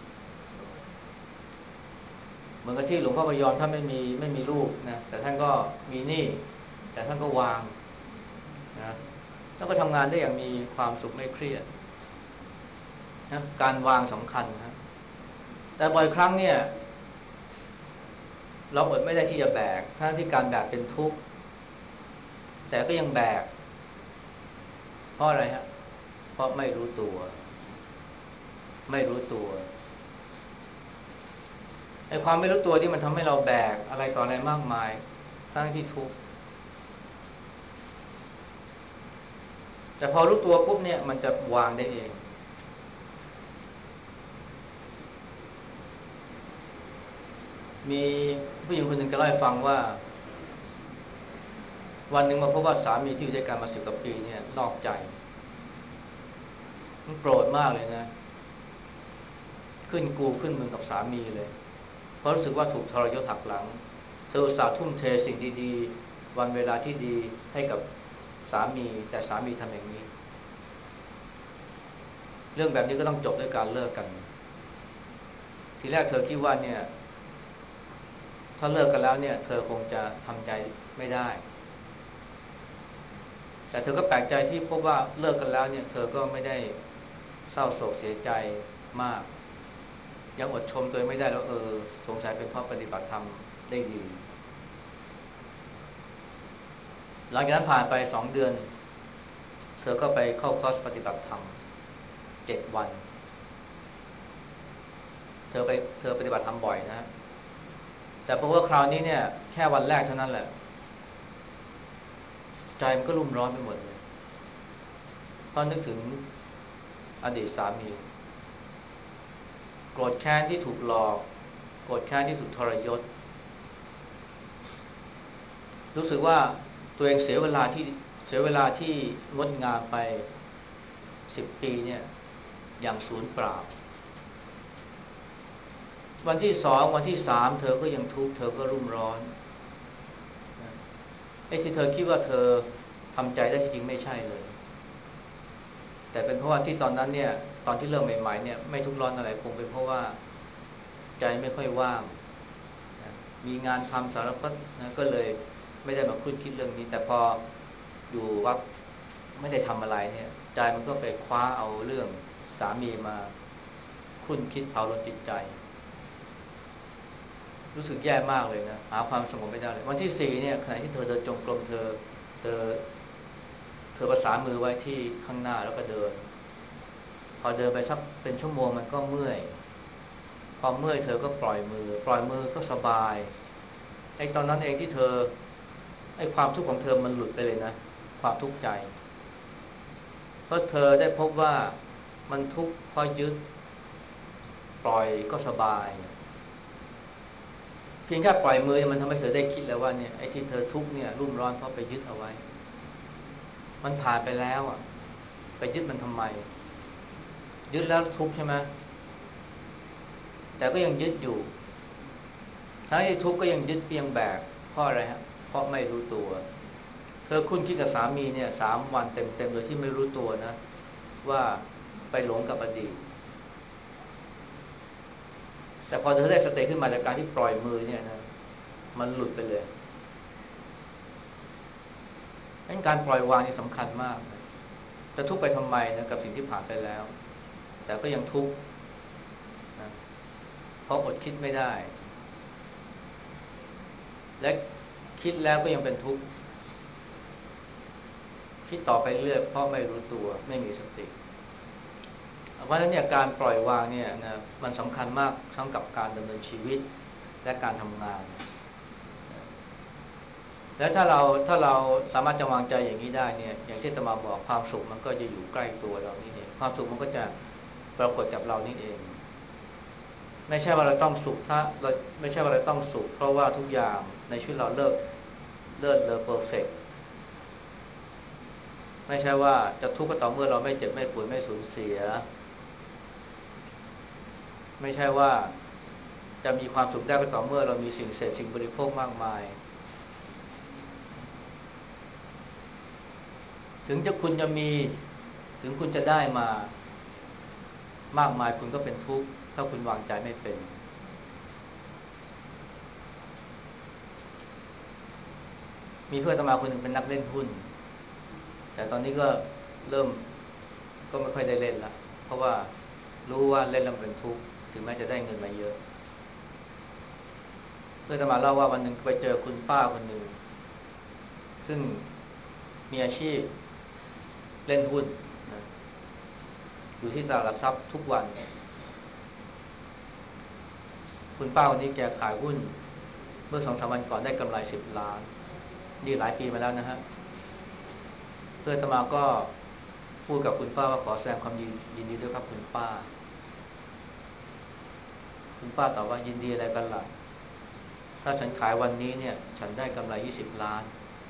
[SPEAKER 1] เหมือนกับที่หลวงพ่อพยอมท่านไม่มีไม่มีลูกนะแต่ท่านก็มีหนี้แต่ท่านก็วางนะแล้วก็ทำงานได้อย่างมีความสุขไม่เครียดนะการวางสำคัญนะแต่บ่อยครั้งเนี่ยเราอดไม่ได้ที่จะแบกทั้งที่การแบกเป็นทุกข์แต่ก็ยังแบกเพราะอะไรฮะเพราะไม่รู้ตัวไม่รู้ตัวไอ้ความไม่รู้ตัวที่มันทำให้เราแบกอะไรต่ออะไรมากมายทั้งที่ทุกข์แต่พอรู้ตัวปุ๊บเนี่ยมันจะวางได้เองมีผู้หญิงคนหนึ่งแกเล่าให้ฟังว่าวันหนึ่งมาพบว่าสามีที่อยู่ด้วยกันมาสิบกว่าปีเนี่ยนอกใจมันโกรธมากเลยนะขึ้นกูขึ้นมึงกับสามีเลยเพราะรู้สึกว่าถูกทรยศหักหลังเธออุตส่าห์ทุ่มเทสิ่งดีๆวันเวลาที่ดีให้กับสามีแต่สามีทำอย่างนี้เรื่องแบบนี้ก็ต้องจบด้วยการเลิกกันทีแรกเธอคิดว่าเนี่ยถ้าเลิกกันแล้วเนี่ยเธอคงจะทำใจไม่ได้แต่เธอก็แปลกใจที่พบว่าเลิกกันแล้วเนี่ยเธอก็ไม่ได้เศร้าโศกเสียใจมากยังอดชมตัวไม่ได้แล้วเออสงสัยเป็นเพราะปฏิบัติธรรมได้ดีหลังจากนั้นผ่านไปสองเดือนเธอก็ไปเข้าคอร์สปฏิบัติธรรมเจ็ดวันเธอไปเธอปฏิบัติธรรมบ่อยนะแต่เพราะว่าคราวนี้เนี่ยแค่วันแรกเท่านั้นแหละใจมันก็รุ่มร้อนไปหมดเลยเพราะนึกถึงอดีตสามีโกรธแค้นที่ถูกหลอกโกรธแค้นที่ถูกทรยศรู้สึกว่าตัวเองเสียเวลาที่เสียเวลาที่งดงามไปสิบปีเนี่ยอย่างสูญเปล่าวันที่สองวันที่สามเธอก็ยังทุกข์เธอก็รุ่มร้อนไอ้ที่เธอคิดว่าเธอทำใจได้จริงๆไม่ใช่เลยแต่เป็นเพราะว่าที่ตอนนั้นเนี่ยตอนที่เริ่มใหม่ๆเนี่ยไม่ทุกข์ร้อนอะไรคงเป็นเพราะว่าใจไม่ค่อยว่างนะมีงานทำสารพัดนะก็เลยไม่ได้มาคุ้นคิดเรื่องนี้แต่พออยู่วัดไม่ได้ทำอะไรเนี่ยใจมันก็ไปคว้าเอาเรื่องสามีมาคุ้นคิดเผาลนจิตใจรู้สึกแย่มากเลยนะหาความสงบไม่ได้เลยวันที่สี่เนี่ยขณะที่เธอเดินจงกรมเธอเธอเธอประสานมือไว้ที่ข้างหน้าแล้วก็เดินพอเดินไปสักเป็นชั่วโมงมันก็เมื่อยพอเมื่อยเธอก็ปล่อยมือปล่อยมือก็สบายไอ้ตอนนั้นเองที่เธอไอ้ความทุกข์ของเธอมันหลุดไปเลยนะความทุกข์ใจเพราะเธอได้พบว่ามันทุกข์เพราะยึดปล่อยก็สบายเพียงแค่ปล่อยมือมันทำให้เธอได้คิดแล้วว่าเนี่ยไอ้ที่เธอทุกข์เนี่ยรุ่มร้อนเพราะไปยึดเอาไว้มันผ่านไปแล้วอ่ะไปยึดมันทำไมยึดแล้วทุกข์ใช่ไหมแต่ก็ยังยึดอยู่ทั้งที่ทุกข์ก็ยังยึดก็ยังแบกเพราะอะไรฮะเพราะไม่รู้ตัวเธอคุ้นคิดกับสามีเนี่ยสามวันเต็มๆโดยที่ไม่รู้ตัวนะว่าไปหลงกับอดีตแต่พอเธอได้สติขึ้นมาจากการที่ปล่อยมือเนี่ยนะมันหลุดไปเลยงั้นการปล่อยวางนี่สำคัญมากนะจะทุกข์ไปทำไมนะกับสิ่งที่ผ่านไปแล้วแต่ก็ยังทุกข์นะเพราะอดคิดไม่ได้และคิดแล้วก็ยังเป็นทุกข์คิดต่อไปเรื่อยเพราะไม่รู้ตัวไม่มีสติเพราะฉะนั้นเนี่ยการปล่อยวางเนี่ยนะมันสำคัญมากทั้งกับการดำเนินชีวิตและการทำงานแล้วถ้าเราถ้าเราสามารถจะวางใจอย่างนี้ได้เนี่ยอย่างที่อาตมาบอกความสุขมันก็จะอยู่ใกล้ตัวเรานี่เองความสุขมันก็จะปรากฏกับเรานี่เองไม่ใช่ว่าเราต้องสุขถ้าเราไม่ใช่ว่าเราต้องสุขเพราะว่าทุกอย่างในชีวิตเราเลิศเลิศเลอเพอร์เฟกต์ไม่ใช่ว่าจะทุกข์ก็ต่อเมื่อเราไม่เจ็บไม่ป่วยไม่สูญเสียไม่ใช่ว่าจะมีความสุขได้ก็ต่อเมื่อเรามีสิ่งเสพสิ่งบริโภคมากมายถึงจะคุณจะมีถึงคุณจะได้มามากมายคุณก็เป็นทุกข์ถ้าคุณวางใจไม่เป็นมีเพื่อนอาตมาคนหนึ่งเป็นนักเล่นหุ้นแต่ตอนนี้ก็เริ่มก็ไม่ค่อยได้เล่นละเพราะว่ารู้ว่าเล่นแล้วเป็นทุกข์ถึงแม้จะได้เงินมาเยอะเพื่อนอาตมาเล่าว่าวันหนึ่งไปเจอคุณป้าคนหนึ่งซึ่งมีอาชีพเล่นหุ้นนะอยู่ที่ตลาดหลักทรัพย์ทุกวันคุณป้าคนนี้แกขายหุ้นเมื่อสองสามวันก่อนได้กำไรสิบล้านนี่หลายปีมาแล้วนะฮะเพื่อนอาตมาก็พูดกับคุณป้าว่าขอแสดงความยินดีด้วยครับคุณป้าคุณป้าตอบว่ายินดีอะไรกันล่ะถ้าฉันขายวันนี้เนี่ยฉันได้กำไรยี่สิบล้าน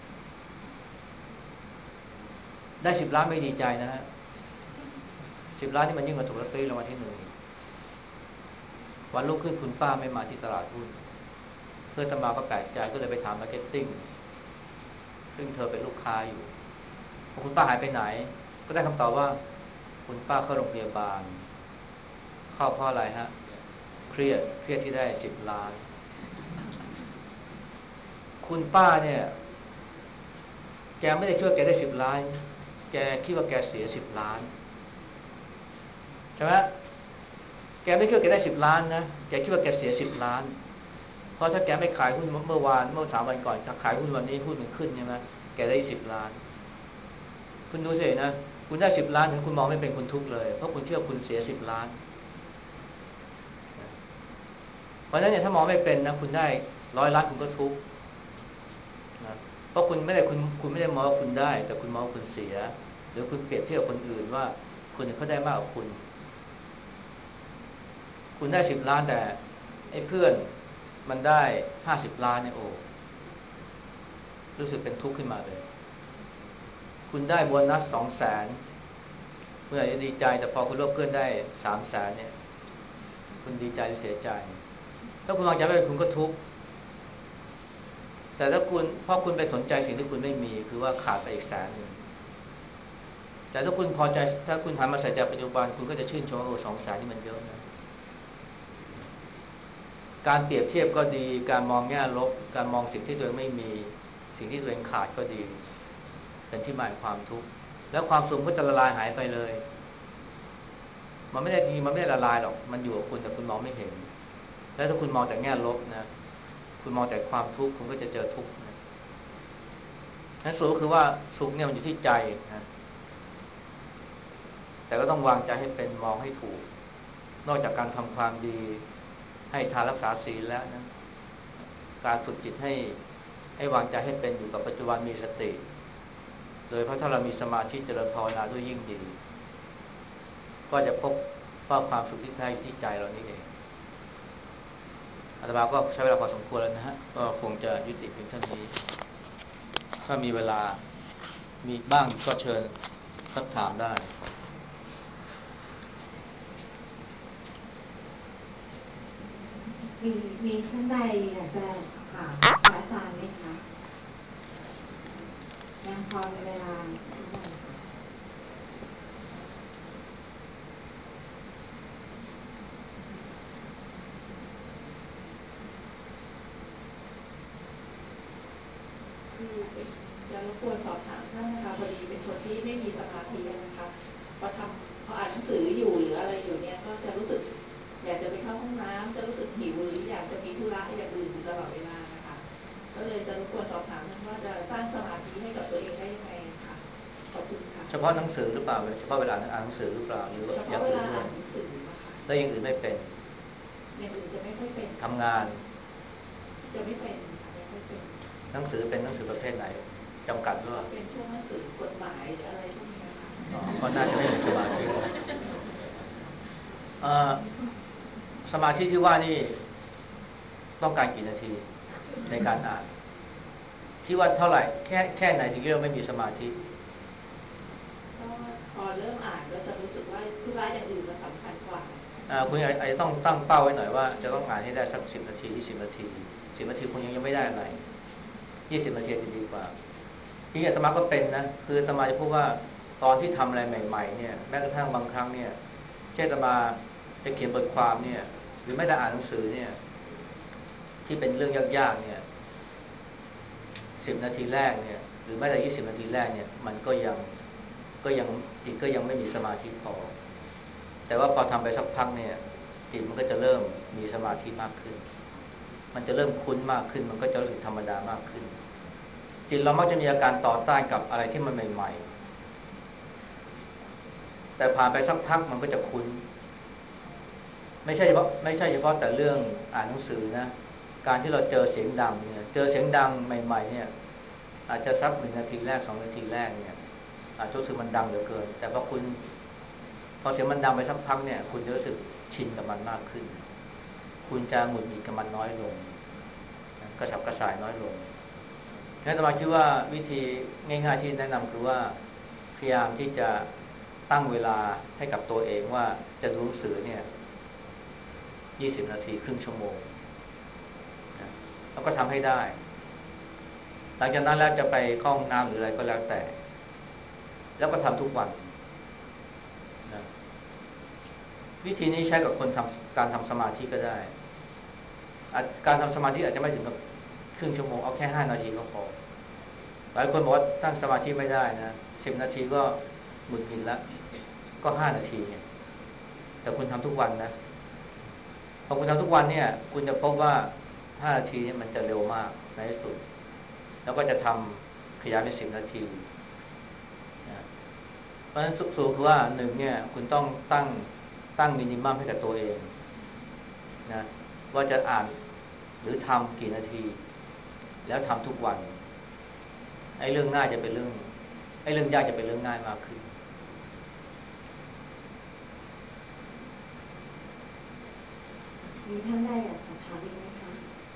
[SPEAKER 1] ได้สิบล้านไม่ดีใจนะฮะสิบล้านนี่มันยิ่งกว่าถูกลอตเตอรี่รางวัลที่หนึ่งวันรุ่งขึ้นคุณป้าไม่มาที่ตลาดหุ้นเพื่อนอาตมาก็แปลกใจก็เลยไปถามมาร์เก็ตติ้งซึ่งเธอเป็นลูกค้าอยู่คุณป้าหายไปไหนก็ได้คำตอบว่าคุณป้าเข้าโรงพยาบาลเข้าเพราะอะไรฮะเครียดเครียดที่ได้สิบล้านคุณป้าเนี่ยแกไม่ได้คิดว่าแกได้สิบล้านแกคิดว่าแกเสียสิบล้านใช่ไหมแกไม่คิดว่าแกได้สิบล้านนะแกคิดว่าแกเสียสิบล้านเพราะถ้าแกไม่ขายหุ้นเมื่อวานเมื่อสามวันก่อนถ้าขายหุ้นวันนี้หุ้นมันขึ้นใช่ไหมแกได้สิบล้านคุณดูสินะคุณได้สิบล้านแต่คุณมองไม่เป็นคุณทุกข์เลยเพราะคุณเชื่อคุณเสียสิบล้านเพราะฉะนั้นเนี่ยถ้ามองไม่เป็นนะคุณได้ร้อยล้านคุณก็ทุกข์นะเพราะคุณไม่ได้คุณคุณไม่ได้มองว่าคุณได้แต่คุณมองว่าคุณเสียหรือคุณเปรียบเทียบคนอื่นว่าคนอื่นเขาได้มากกว่าคุณคุณได้สิบล้านแต่ไอ้เพื่อนมันได้ห้าสิบล้านเนี่ยโอ้รู้สึกเป็นทุกข์ขึ้นมาเลยคุณได้โบนัสสองแสนคุณอาจจะดีใจแต่พอคุณรู้ว่าเพื่อนได้สามแสนเนี่ยคุณดีใจหรือเสียใจถ้าคุณวางใจไม่เป็นคุณก็ทุกข์แต่ถ้าคุณเพราะคุณไปสนใจสิ่งที่คุณไม่มีคือว่าขาดไปอีกแสนหนึ่งแต่ถ้าคุณพอใจถ้าคุณหันมาใส่ใจปัจจุบันคุณก็จะชื่นชมว่าโอ้สองแสนนี่มันเยอะนะการเปรียบเทียบก็ดีการมองแง่ลบการมองสิ่งที่ตัวเองไม่มีสิ่งที่ตัวเองขาดก็ดีเป็นที่มาของความทุกข์แล้วความสุขก็จะละลายหายไปเลยมันไม่ได้ดีมันไม่ได้ละลายหรอกมันอยู่กับคุณแต่คุณมองไม่เห็นแล้วถ้าคุณมองแต่แง่ลบนะคุณมองแต่ความทุกข์คุณก็จะเจอทุกข์นะนั้นสุขก็คือว่าสุขเนี่ยมันอยู่ที่ใจนะแต่ก็ต้องวางใจให้เป็นมองให้ถูกนอกจากการทำความดีให้ทานรักษาศีลแล้วนะการฝึกจิตให้ให้วางใจให้เป็นอยู่กับปัจจุบันมีสติโดยเพราะถ้าเรามีสมาธิเจริญภาวนาด้วยยิ่งดีก็จะพบว่าความสุขที่แท้อยู่ที่ใจเรานี่เองอาตมาก็ใช้เวลาพอสมควรแล้วนะฮะก็คงจะยุติเพียงเท่านี้ถ้ามีเวลามีบ้างก็เชิญสักถามได้
[SPEAKER 2] มีมีท่านใดอยากจะถามพระอาจารย์ไหมคะยังพอมีเวลาท่านใดคะ
[SPEAKER 3] คือจะรบกวนสอบถามท่านนะคะพอดีเป็นคนที่ไม่มีสมาธินะคะพอทำพออ่านหนังสืออยู่หรืออะไรอยู่เนี่ยก็จะรู้สึกอยากจะไปเข้าห้องน้ำจะรู้สึกหิวหรืออยากจะมีธุระอย่างอื่นอยู่ตลอดเวลานะคะก็เลยจะรบกวนสอบถามท่านว่าจะสร้างสมาธิให้กับตัวเองได้ยังไงคะขอบคุณค่ะ
[SPEAKER 1] เฉพาะหนังสือหรือเปล่าเฉพาะเวลาอ่านหนังสือหรือเปล่าหรือว่า
[SPEAKER 3] เฉ
[SPEAKER 1] อย่าง
[SPEAKER 3] พาะเวลา
[SPEAKER 1] อื่นด้วย
[SPEAKER 3] อ่านหนังสือนะคะ
[SPEAKER 1] แล้วอย่างอื่นไม่เป็น
[SPEAKER 3] อย่างอื่นจะไม่ค่อยเป็นค่ะ
[SPEAKER 1] ทำงาน
[SPEAKER 3] จะไม่เป็นค่ะไม่ค่อยเป็น
[SPEAKER 1] หนังสือเป็นหนังสือประเภทไหนจำกัดด้วย
[SPEAKER 3] เป็นพวกหนังสือกฎหมายหรืออะไรพวกนี้ค่ะ
[SPEAKER 1] อ๋อก็น่าจะไม่มีสมาธิเอ่อสมาธิที่ว่านี่ต้องการกี่นาทีในการอ่านคิดว่าเท่าไหร่แค่แค่ไหนถึงจะไม่มีสมาธิ
[SPEAKER 3] ก็พอเริ่มอ่านก็จะรู้สึกว่าธุระอย่างอื่นมันสำคัญกว่า
[SPEAKER 1] อ่าคุณอาจจะต้องตั้งเป้าไว้หน่อยว่าจะต้องอ่านให้ได้สักสิบนาทียี่สิบนาทีสิบนาทีคงยังยังไม่ได้อะไรยี่สิบนาทีจะดีกว่าที่อาตมาก็เป็นนะคืออาตมาจะพูดว่าตอนที่ทำอะไรใหม่ๆเนี่ยแม้กระทั่งบางครั้งเนี่ยเช่นอาตมาจะเขียนบทความเนี่ยหรือไม่ได้อ่านหนังสือเนี่ยที่เป็นเรื่องยากๆเนี่ยสิบนาทีแรกเนี่ยหรือแม้แต่ยี่สิบนาทีแรกเนี่ยมันก็ยังก็ยังจิตก็ยังไม่มีสมาธิพอแต่ว่าพอทำไปสักพักเนี่ยจิตมันก็จะเริ่มมีสมาธิมากขึ้นมันจะเริ่มคุ้นมากขึ้นมันก็จะรู้สึกธรรมดามากขึ้นจิตเรามักจะมีอาการต่อต้านกับอะไรที่มันใหม่ๆแต่ผ่านไปสักพักมันก็จะคุ้นไม่ใช่เฉพาะไม่ใช่เฉพาะแต่เรื่องอ่านหนังสือนะการที่เราเจอเสียงดังเนี่ยเจอเสียงดังใหม่ๆเนี่ยอาจจะสักหนึ่งนาทีแรกสองนาทีแรกเนี่ยอาจจะรู้สึกมันดังเหลือเกินแต่พอคุณพอเสียงมันดังไปสักพักเนี่ยคุณจะรู้สึกชินกับมันมากขึ้นคุณจะหงุดหงิดกับมันน้อยลงกระสับกระส่ายน้อยลงงั้นอาตมาคิดว่าวิธีง่ายๆที่แนะนำคือว่าพยายามที่จะตั้งเวลาให้กับตัวเองว่าจะดูหนังสือเนี่ยยี่สิบนาทีครึ่งชั่วโมงนะแล้วก็ทำให้ได้หลังจากนั้นแล้วจะไปเข้าห้องน้ำหรืออะไรก็แล้วแต่แล้วก็ทำทุกวันนะวิธีนี้ใช้กับคนทำการทำสมาธิก็ได้การทำสมาธิอาจจะไม่ถึงกับครึ่งชั่วโมงเอาแค่ห้านาทีก็พอหลายคนบอกว่าตั้งสมาธิไม่ได้นะสิบนาทีก็หงุดหงิดแล้วก็ห้านาทีเนี่ยแต่คุณทำทุกวันนะพอคุณทำทุกวันเนี่ยคุณจะพบว่าห้านาทีนี่มันจะเร็วมากในที่สุดแล้วก็จะทำขยายเป็นสิบนาทีนะเพราะฉะนั้นสูตรคือว่าหนึ่งเนี่ยคุณต้องตั้งตั้งมินิมัมให้กับตัวเองนะว่าจะอ่านหรือทำกี่นาทีแล้วทำทุกวันไอ้เรื่องง่ายจะเป็นเรื่องไอ้เรื่องยากจะเป็นเรื่องง่ายมากขึ้น
[SPEAKER 2] มีท่านใดอยากจะถามอีกไหมคะ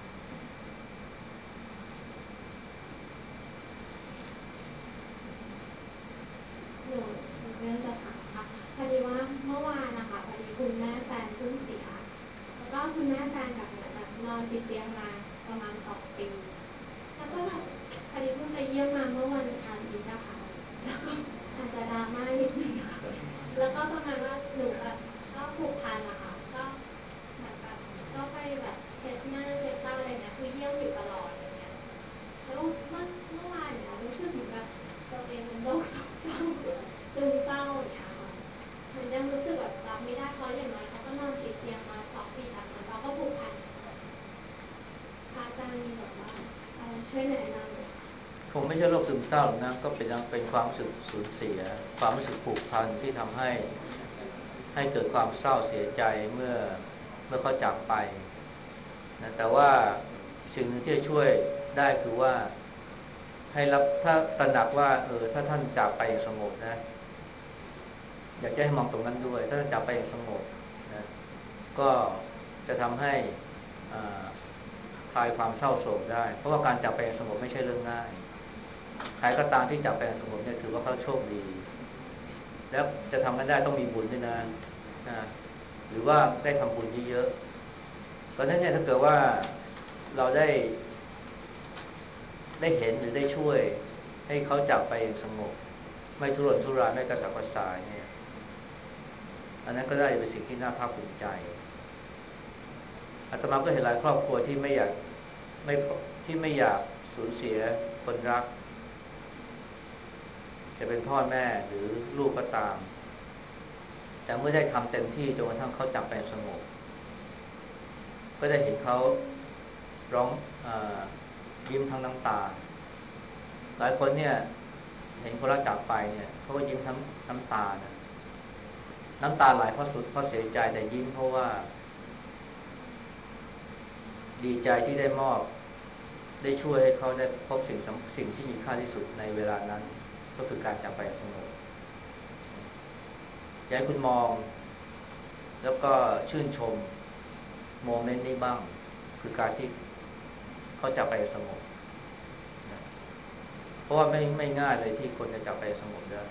[SPEAKER 4] หนูมีเรื่องจะถามค่ะพอดีว่าเมื่อวานนะคะพอดีคุณแม่แฟนเพิ่งเสียแล้วก็คุณแม่แฟนแบบเหมือนแบบนอนติดเตียงมาประมาณสองปีแล้วก็แบบพอดีเพิ่งไปเยี่ยมมาเมื่อวันอาทิตย์นะคะแล้วก็อาจจะดราม่านิดนึงนะคะแล้วก็ประมาณว่าหนูแบบก็ผูกพันนะคะก็เหมือนแบบก็ไปแบบเช็ดหน้าเช็ดตาอะไรเงี้ยคือเยี่ยมอยู่ตลอดอะไรเงี้ยแล้วเมื่อเมื่อวานเนี่ยรู้สึกเหมือนแบบตัวเองเป็นโรคเศร้าซึมเศร้าอย่างเงี้ยค่ะมันยังรู้สึกแบบรับไม่ได้เพราะอย่างน้อยเขาก็นอนติดเตียงมาสองปีแต่เหมือนเราก็ผูกพันพระอาจารย์มีแบบว่าอะไรช่วยแนะนำ
[SPEAKER 1] คงไม่ใช่โรคซึมเศร้านะก็เป็นเป็นความรู้สึกสูญเสียความรู้สึกผูกพันที่ทำให้ให้เกิดความเศร้าเสียใจเมื่อเมื่อเขาจากไปนะแต่ว่าสิ่งหนึ่งที่จะช่วยได้คือว่าให้รับถ้าตระหนักว่าเออถ้าท่านจากไปอย่างสงบนะอยากจะให้มองตรงนั้นด้วยถ้าท่านจากไปอย่างสงบนะก็จะทำให้คลายความเศร้าโศกได้เพราะว่าการจากไปอย่างสงบไม่ใช่เรื่องง่ายใครก็ตามที่จากไปอย่างสงบเนี่ยถือว่าเขาโชคดีแล้วจะทำกันได้ต้องมีบุญด้วยนะนะหรือว่าได้ทำบุญเยอะๆเพราะฉะนั้นเนี่ยถ้าเกิดว่าเราได้ได้เห็นหรือได้ช่วยให้เขาจากไปอย่างสงบไม่ทุรนทุรายไม่กระสับกระส่ายเนี่ยอันนั้นก็ได้เป็นสิ่งที่น่าภาคภูมิใจอาตมาก็เห็นหลายครอบครัวที่ไม่อยากไม่ที่ไม่อยากสูญเสียคนรักจะเป็นพ่อแม่หรือลูกก็ตามแต่เมื่อได้ทำเต็มที่จนกระทั่งเขาจากไปสงบก็ได้เห็นเขาร้องอ่ายิ้มทั้งน้ำตาหลายคนเนี่ยเห็นคนรักจากไปเนี่ยเขาก็ยิ้มทั้งน้ำตานะน้ำตาไหลเพราะสุดเพราะเสียใจแต่ยิ้มเพราะว่าดีใจที่ได้มอบได้ช่วยให้เขาได้พบสิ่งสิ่งที่มีค่าที่สุดในเวลานั้นก็คือการจากไปสงบอยากให้คุณมองแล้วก็ชื่นชมโมเมนต์นี้บ้างคือการที่เขาจากไปสงบนะเพราะว่าไม่ไม่ง่ายเลยที่คนจะจากไปสงบได้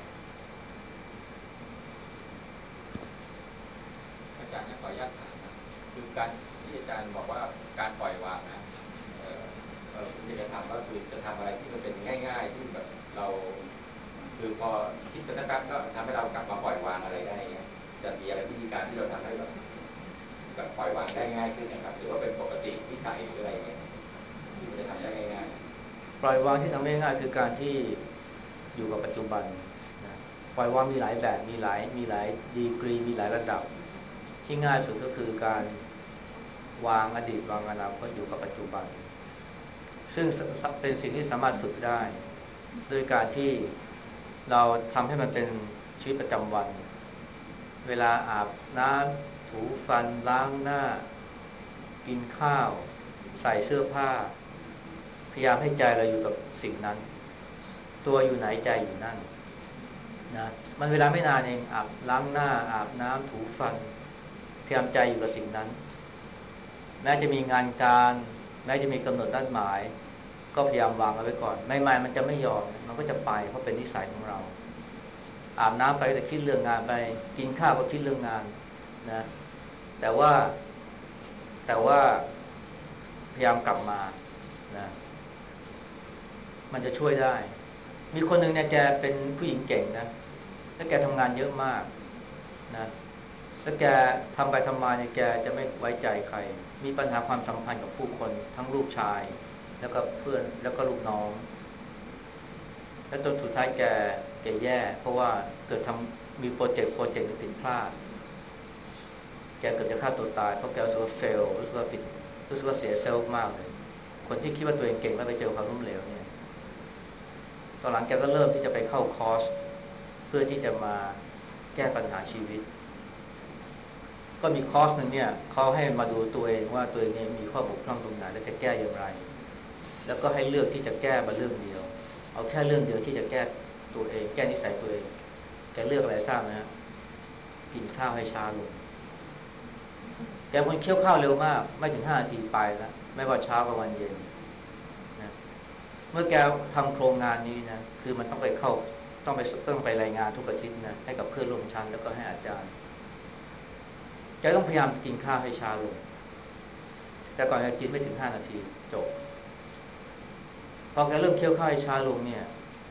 [SPEAKER 5] อาจารย์ขออนุญาตถามนะคือการที่อาจารย์บอกว่าการปล่อยวางนะเออเราที่จะทำก็คือจะทำอะไรที่มันเป็นง่ายๆที่แบบเราคือพอคิดไปสักพักก็ทำให้เรากลับมาปล่อยวางอะไรได้เงี้ยจะมีอะไรวิธีการที่เราทำให้แบบแบบปล่อยวางได้ง่ายขึ้นนะครับหรือว่าเป็นปกติวิสัยหรืออะไรเงี้ยที่มันจะทำได้ง่าย
[SPEAKER 1] ๆปล่อยวางที่ทำได้ง่ายคือการที่อยู่กับปัจจุบันนะปล่อยวางมีหลายแบบมีหลายมีหลายดีกรีมีหลายระดับที่ง่ายสุดก็คือการวางอดีตวางอนาคตอยู่กับปัจจุบันซึ่งเป็นสิ่งที่สามารถฝึกได้ด้วยการที่เราทำให้มันเป็นชีวิตประจำวันเวลาอาบน้ำถูฟันล้างหน้ากินข้าวใส่เสื้อผ้าพยายามให้ใจเราอยู่กับสิ่งนั้นตัวอยู่ไหนใจอยู่นั่นนะมันเวลาไม่นานเองอาบล้างหน้าอาบน้ำถูฟันพยายามใจอยู่กับสิ่งนั้นแม้จะมีงานการแม้จะมีกำหนดนัดหมายก็พยายามวางเอาไว้ก่อนไม่ไม่มันจะไม่ยอมมันก็จะไปเพราะเป็นนิสัยของเราอาบน้ำไปแต่คิดเรื่องงานไปกินข้าวก็คิดเรื่องงานนะแต่ว่าแต่ว่าพยายามกลับมานะมันจะช่วยได้มีคนหนึ่งเนี่ยแกเป็นผู้หญิงเก่งนะแล้วแกทำงานเยอะมากนะแล้วแกทำไปทำมาเนี่ยแกจะไม่ไว้ใจใครมีปัญหาความสัมพันธ์กับผู้คนทั้งลูกชายแล้วก็เพื่อนแล้วก็ลูกน้องแล้วจนสุดท้ายแกแกแย่เพราะว่าเกิดทำมีโปรเจกต์โปรเจกต์นึงผิดพลาดแกเกือบจะฆ่าตัวตายเพราะแกรู้สึกว่าเฟลรู้สึกว่าผิดรู้สึกว่าเสียเซลฟ์มากเลยคนที่คิดว่าตัวเองเก่งแล้วไปเจอความล้มเหลวเนี่ยตอนหลังแกก็เริ่มที่จะไปเข้าคอร์สเพื่อที่จะมาแก้ปัญหาชีวิตก็มีคอร์สหนึ่งเนี่ยเขาให้มาดูตัวเองว่าตัวเองเนี่ยมีข้อบกพร่องตรงไหนและจะแก้อย่างไรแล้วก็ให้เลือกที่จะแก้มาเรื่องเดียวเอาแค่เรื่องเดียวที่จะแก้ตัวเองแก้นิสัยตัวเองแกเลือกอะไรทราบไหมฮะกินข้าวให้ช้าลงแกคนเคี้ยวข้าวเร็วมากไม่ถึงห้านาทีไปแล้วไม่ว่าเช้ากับวันเย็นนะเมื่อแกทำโครงงานนี้นะคือมันต้องไปเข้าต้องไปต้องไปรายงานทุกอาทิตย์นะให้กับเพื่อนร่วมชั้นแล้วก็ให้อาจารย์แกต้องพยายามกินข้าวให้ช้าลงแต่ก่อนแกกินไม่ถึงห้านาทีจบพอแกเริ่มเคี้ยวข้าวให้ช้าลงเนี่ย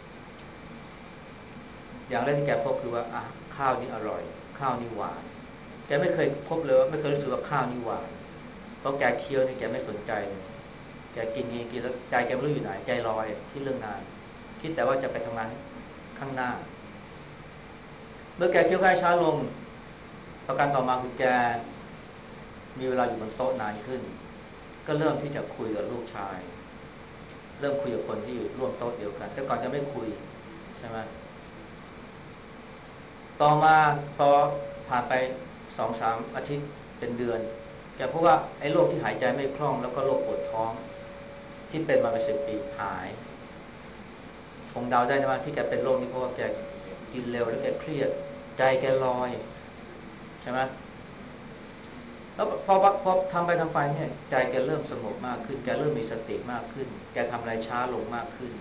[SPEAKER 1] อย่างแรกที่แกพบคือว่าอ่ะข้าวนี่อร่อยข้าวนี่หวานแกไม่เคยพบเลยไม่เคยรู้สึกว่าข้าวนี่หวานเพราะแกเคี้ยวนี่แกไม่สนใจเลยแกกินเองกินแล้วใจแกไม่รู้อยู่ไหนใจลอยคิดเรื่องงานคิดแต่ว่าจะไปทำงานข้างหน้าเมื่อแกเคี้ยวข้าวช้าลงประการต่อมาคือแกมีเวลาอยู่บนโต๊ะนานขึ้นก็เริ่มที่จะคุยกับลูกชายเริ่มคุยกับคนที่อยู่ร่วมโต๊ะเดียวกันแต่ก่อนจะไม่คุยใช่ไหมต่อมาพอผ่านไป สองถึงสาม อาทิตย์เป็นเดือนแกพบว่าไอ้โรคที่หายใจไม่คล่องแล้วก็โรคปวดท้องที่เป็นมาเป็นสิบปีหายคงเดาได้นะว่าที่แกเป็นโรคนี้เพราะว่าแกกินเร็วแล้วแกเครียดใจแกลอยใช่ไหมแล้วพอพอทำไปทำไปเนี่ยใจแกเริ่มสงบมากขึ้นแกเริ่มมีสติมากขึ้นแกทำอะไรช้าลงมากขึ้น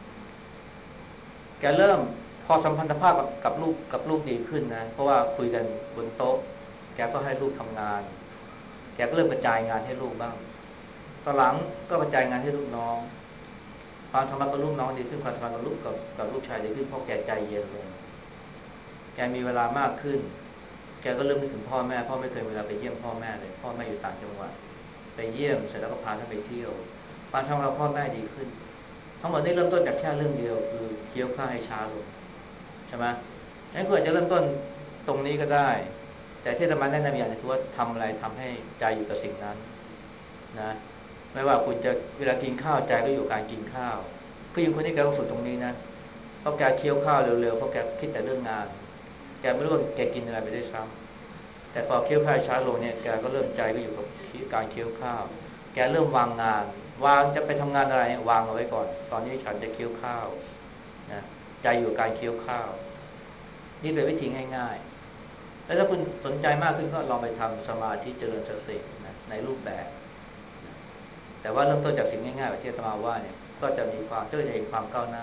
[SPEAKER 1] แกเริ่มพอสัมพันธภาพกับกับลูกกับลูกดีขึ้นนะเพราะว่าคุยกันบนโต๊ะแกก็ให้ลูกทำงานแกก็เริ่มกระจายงานให้ลูกบ้างตอนหลังก็กระจายงานให้ลูกน้องความสัมพันธ์กับลูกน้องดีขึ้นความสัมพันธ์กับลูกกับกับลูกชายดีขึ้นเพราะแกใจเย็นลงแกมีเวลามากขึ้นแกก็เริ่มนึกถึงพ่อแม่พ่อไม่เคยเวลาไปเยี่ยมพ่อแม่เลยพ่อแม่อยู่ต่างจังหวัดไปเยี่ยมเสร็จแล้วก็พาท่านไปเที่ยวความสัมพันธ์กับพ่อแม่ดีขึ้นทั้งหมดนี้เริ่มต้นจากแค่เรื่องเดียวคือเคี้ยวข้าวให้ช้าลงใช่ไหมงั้นคุณอาจจะเริ่มต้นตรงนี้ก็ได้แต่ที่อาตมาแนะนำอย่างนึงคือว่าทำอะไรทำให้ใจอยู่กับสิ่งนั้นนะไม่ว่าคุณจะเวลากินข้าวใจก็อยู่การกินข้าวผู้หญิงคนนี้แกก็ฝึกตรงนี้นะเพราะแกเคี้ยวข้าวเร็วๆเพราะแกคิดแต่เรื่องงานแกไม่รู้ว่าแกกินอะไรไปได้ซ้ำแต่พอเคี้ยวข้าวช้าลงเนี่ยแกก็เริ่มใจก็อยู่กับการเคี้ยวข้าวแกเริ่มวางงานวางจะไปทำงานอะไรวางเอาไว้ก่อนตอนนี้ฉันจะเคี้ยวข้าวนะใจอยู่การเคี้ยวข้าวนี่เป็นวิธีง่ายๆแล้วถ้าคุณสนใจมากขึ้นก็ลองไปทำสมาธิเจริญสตินะในรูปแบบนะแต่ว่าเริ่มต้นจากสิ่งง่ายๆแบบที่อาตมาว่าเนี่ยก็จะมีความก็จะเห็นความก้าวหน้า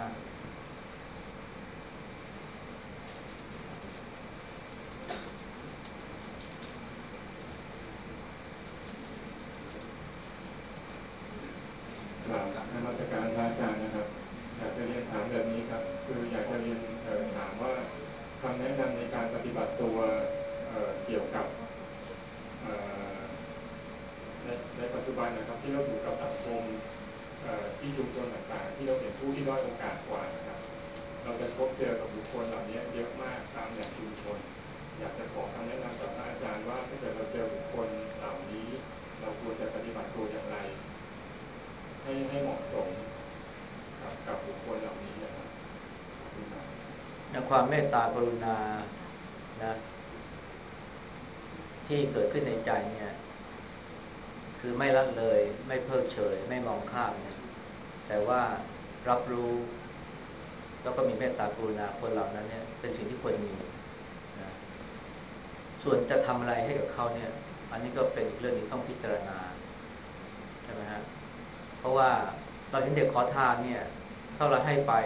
[SPEAKER 6] กล่าวนมัสการพระอาจารย์นะครับอยากจะเรียนถามแบบนี้ครับคืออยากจะเรียนถามว่าคำแนะนำในการปฏิบัติตัวเกี่ยวกับในในปัจจุบันนะครับที่เราอยู่กับสังคมที่ชุมชนต่างๆที่เราเป็นผู้ที่ด้อยโอกาสกว่านะครับเราจะพบเจอกับบุคคลเหล่านี้เยอะมากตามแหล่งชุมชนอยากจะขอคำแนะนำจากอาจารย์ว่าถ้าเกิดเราเจอบุคคลเหล่านี้เราควรจะปฏิบัติตัวอย่างไรให้ให้เหมาะสมกับกับบุคคลเหล่านี้นะครับ
[SPEAKER 1] ในความเมตตากรุณานะที่เกิดขึ้นในใจเนี่ยคือไม่ละเลยไม่เพิกเฉยไม่มองข้ามนะแต่ว่ารับรู้แล้วก็มีเมตตากรุณาคนเหล่านั้นเนี่ยเป็นสิ่งที่ควรมีนะส่วนจะทำอะไรให้กับเขาเนี่ยอันนี้ก็เป็นอีกเรื่องที่ต้องพิจารณาใช่ไหมฮะเพราะว่าเราเห็นเด็กขอทานเนี่ยถ้าเราให้ไป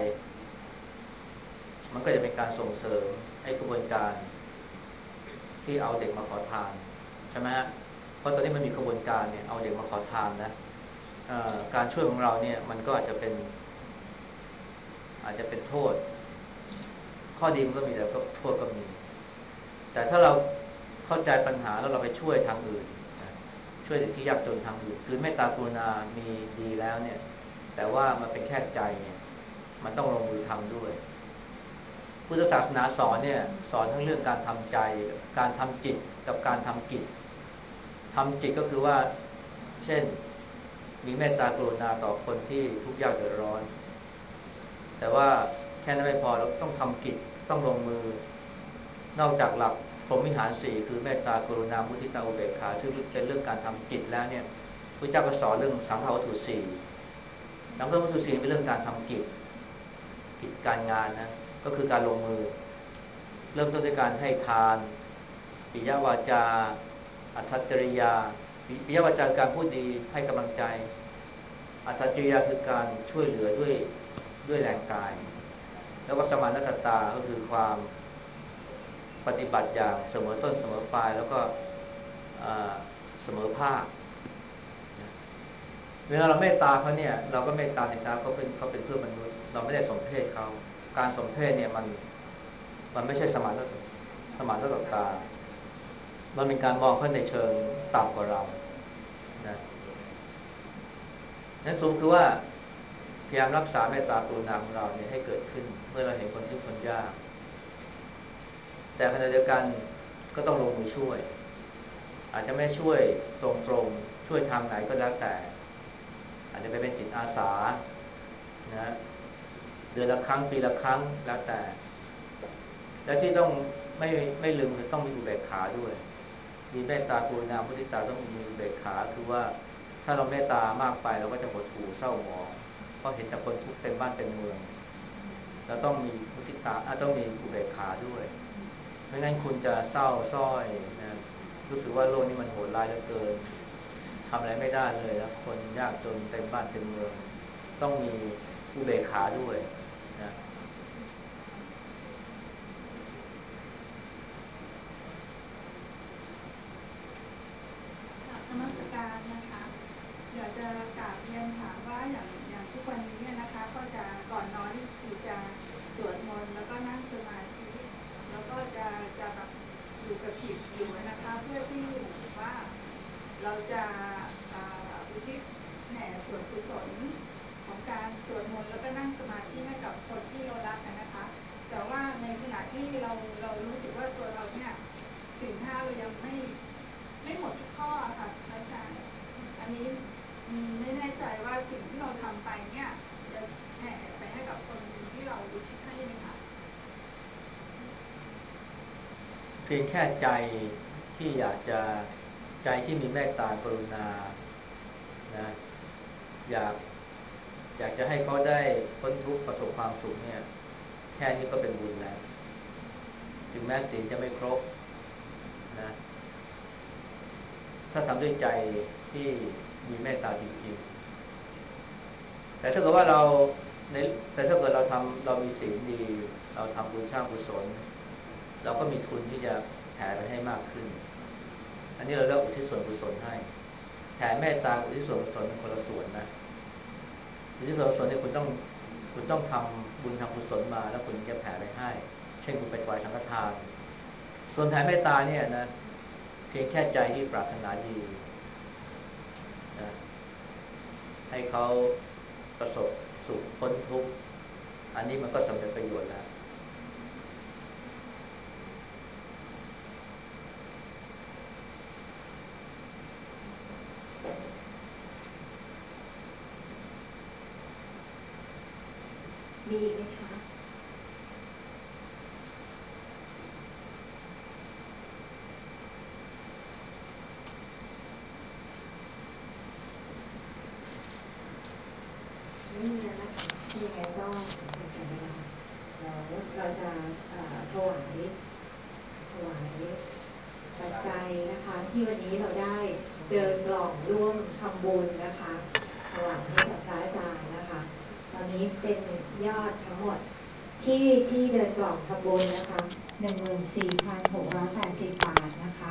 [SPEAKER 1] มันก็จะเป็นการส่งเสริมให้กระบวนการที่เอาเด็กมาขอทานใช่ไหมฮะเพราะตอนนี้มันมีกระบวนการเนี่ยเอาเด็กมาขอทานนะการช่วยของเราเนี่ยมันก็อาจจะเป็นอาจจะเป็นโทษข้อดีมันก็มีแต่ก็โทษก็มีแต่ถ้าเราเข้าใจปัญหาแล้วเราไปช่วยทางอื่นช่วยเด็กที่ยากจนทางอื่นคือเมตตากรุณามีดีแล้วเนี่ยแต่ว่ามันเป็นแค่ใจเนี่ยมันต้องลงมือทำด้วยพุทธศาสนาสอนเนี่ยสอนทั้งเรื่องการทำใจการทำจิตกับการทำกิจทำจิตก็คือว่าเช่นมีเมตตากรุณาต่อคนที่ทุกข์ยากเดือดร้อนแต่ว่าแค่นั้นไม่พอเราต้องทำกิจต้องลงมือนอกจากหลักพรหมวิหารสี่คือเมตตากรุณามุทิตาอุเบกขาซึ่งเป็นเรื่องการทำจิตแล้วเนี่ยพระเจ้าก็สอนเรื่องสังฆวัตถุสี่สังฆวัตถุสี่เป็นเรื่องการทำกิจกิจการงานนะก็คือการลงมือเริ่มต้นด้วยการให้ทานปิยวาจาอัตถจริยาปิยวาจาการพูดดีให้กำลังใจอัตถจริยาคือการช่วยเหลือด้วยด้วยแรงกายแล้วก็สมานตตาก็คือความปฏิบัติอย่างเสมอต้นเสมอปลายแล้วก็เสมอภาคเวลาเราเมตตาเขาเนี่ยเราก็เมตตาในฐานะเขาเป็นเขาเป็นเพื่อนมนุษย์เราไม่ได้สมเพศเขาการสมเพศเนี่ยมันมันไม่ใช่สมานสมานตตามันเป็นการมองเขาในเชิงต่ำกว่าเรานะนั่นสรุปคือว่าพยายามรักษาเมตตากรุณาของเราเนี่ยให้เกิดขึ้นเมื่อเราเห็นคนทุกข์คนยากแต่ขณะเดียวกันก็ต้องลงมือช่วยอาจจะไม่ช่วยตรงๆช่วยทางไหนก็แล้วแต่อาจจะไปเป็นจิตอาสานะเดือนละครั้งปีละครั้งแล้วแต่และที่ต้องไม่ไม่ลืมคือต้องมีอุเบกขาด้วยมีเมตตากรุณามุทิตาต้องมีอุเบกขาคือว่าถ้าเราเมตตามากไปเราก็จะหดหู่เศร้าหมองเพราะเห็นแต่คนทุกข์เต็มบ้านเต็มเมืองเราต้องมีมุทิตาต้องมีอุเบกขาด้วยไม่งั้นคุณจะเศร้าส้อยนะรู้สึกว่าโลกนี้มันโหดร้ายเหลือเกินทำอะไรไม่ได้เลยนะคนยากจนเต็มบ้านเต็มเมืองต้องมีอุเบกขาด้วยนะ
[SPEAKER 3] นมัสการนะคะอยากจะกราบเรียนถามว่าอย่างอย่างทุกวันนี้เนี่ยนะคะก็จะก่อนนอนนี่คือจะสวดมนต์แล้วก็นั่งสมาธิแล้วก็จะจะแบบอยู่กับจิตอยู่นะคะเพื่อที่ว่าเราจะอุทิศแผ่ส่วนกุศลของการสวดมนต์แล้วก็นั่งสมาธิให้กับคนที่เรารักกันนะคะแต่ว่าในขณะที่เราเรารู้สึกว่าตัวเราเนี่ยศีลห้าเรายังไม่ไม่หมดทุกข้อค่ะอาจารย์อันนี้ไม่แน่ใจว่าสิ่งที่เราทำไปเนี่ยจะแผ่ไปให้กับคนที่เราอุทิศให้ไหมคะ
[SPEAKER 1] เพียงแค่ใจที่อยากจะใจที่มีเมตตากรุณานะอยากอยากจะให้เขาได้พ้นทุกข์ประสบความสุขเนี่ยแค่นี้ก็เป็นบุญแล้วถึงแม้ศีลจะไม่ครบนะถ้าทำด้วยใจที่มีเมตตาจริงๆแต่ถ้าเกิดว่าเราในแต่ถ้าเกิดเราทำเรามีศีลดีเราทำบุญสร้างกุศลเราก็มีทุนที่จะแผ่ไปให้มากขึ้นอันนี้เราเรียกอุทิศส่วนกุศลให้แผ่เมตตาอุทิศส่วนกุศลเป็นคนละส่วนนะอุทิศส่วนกุศลเนี่ยคุณต้องคุณต้องทำบุญทำกุศลมาแล้วคุณจะแผ่ไปให้เช่นคุณไปถวายสังฆทานส่วนแผ่เมตตาเนี่ยนะเพียงแค่ใจที่ปรารถนาดีนะให้เขาประสบสุขพ้นทุกข์อันนี้มันก็สำเร็จประโยชน์แล้ว
[SPEAKER 2] มีอีกไหมคะไม่มีแล้วนะคะยังไงก็เป็นการเวลาแล้วเราจะเอ่อถวายถวายปัจจัยนะคะที่วันนี้เราได้เดินกล่องร่วมทำบุญนะคะถวายให้กับพระอาจารย์นะคะตอนนี้เป็นยอดทั้งหมดที่ที่เดินกล่องทำบุญนะคะ หนึ่งหมื่นสี่พันหกร้อยแปดสิบ บาทนะคะ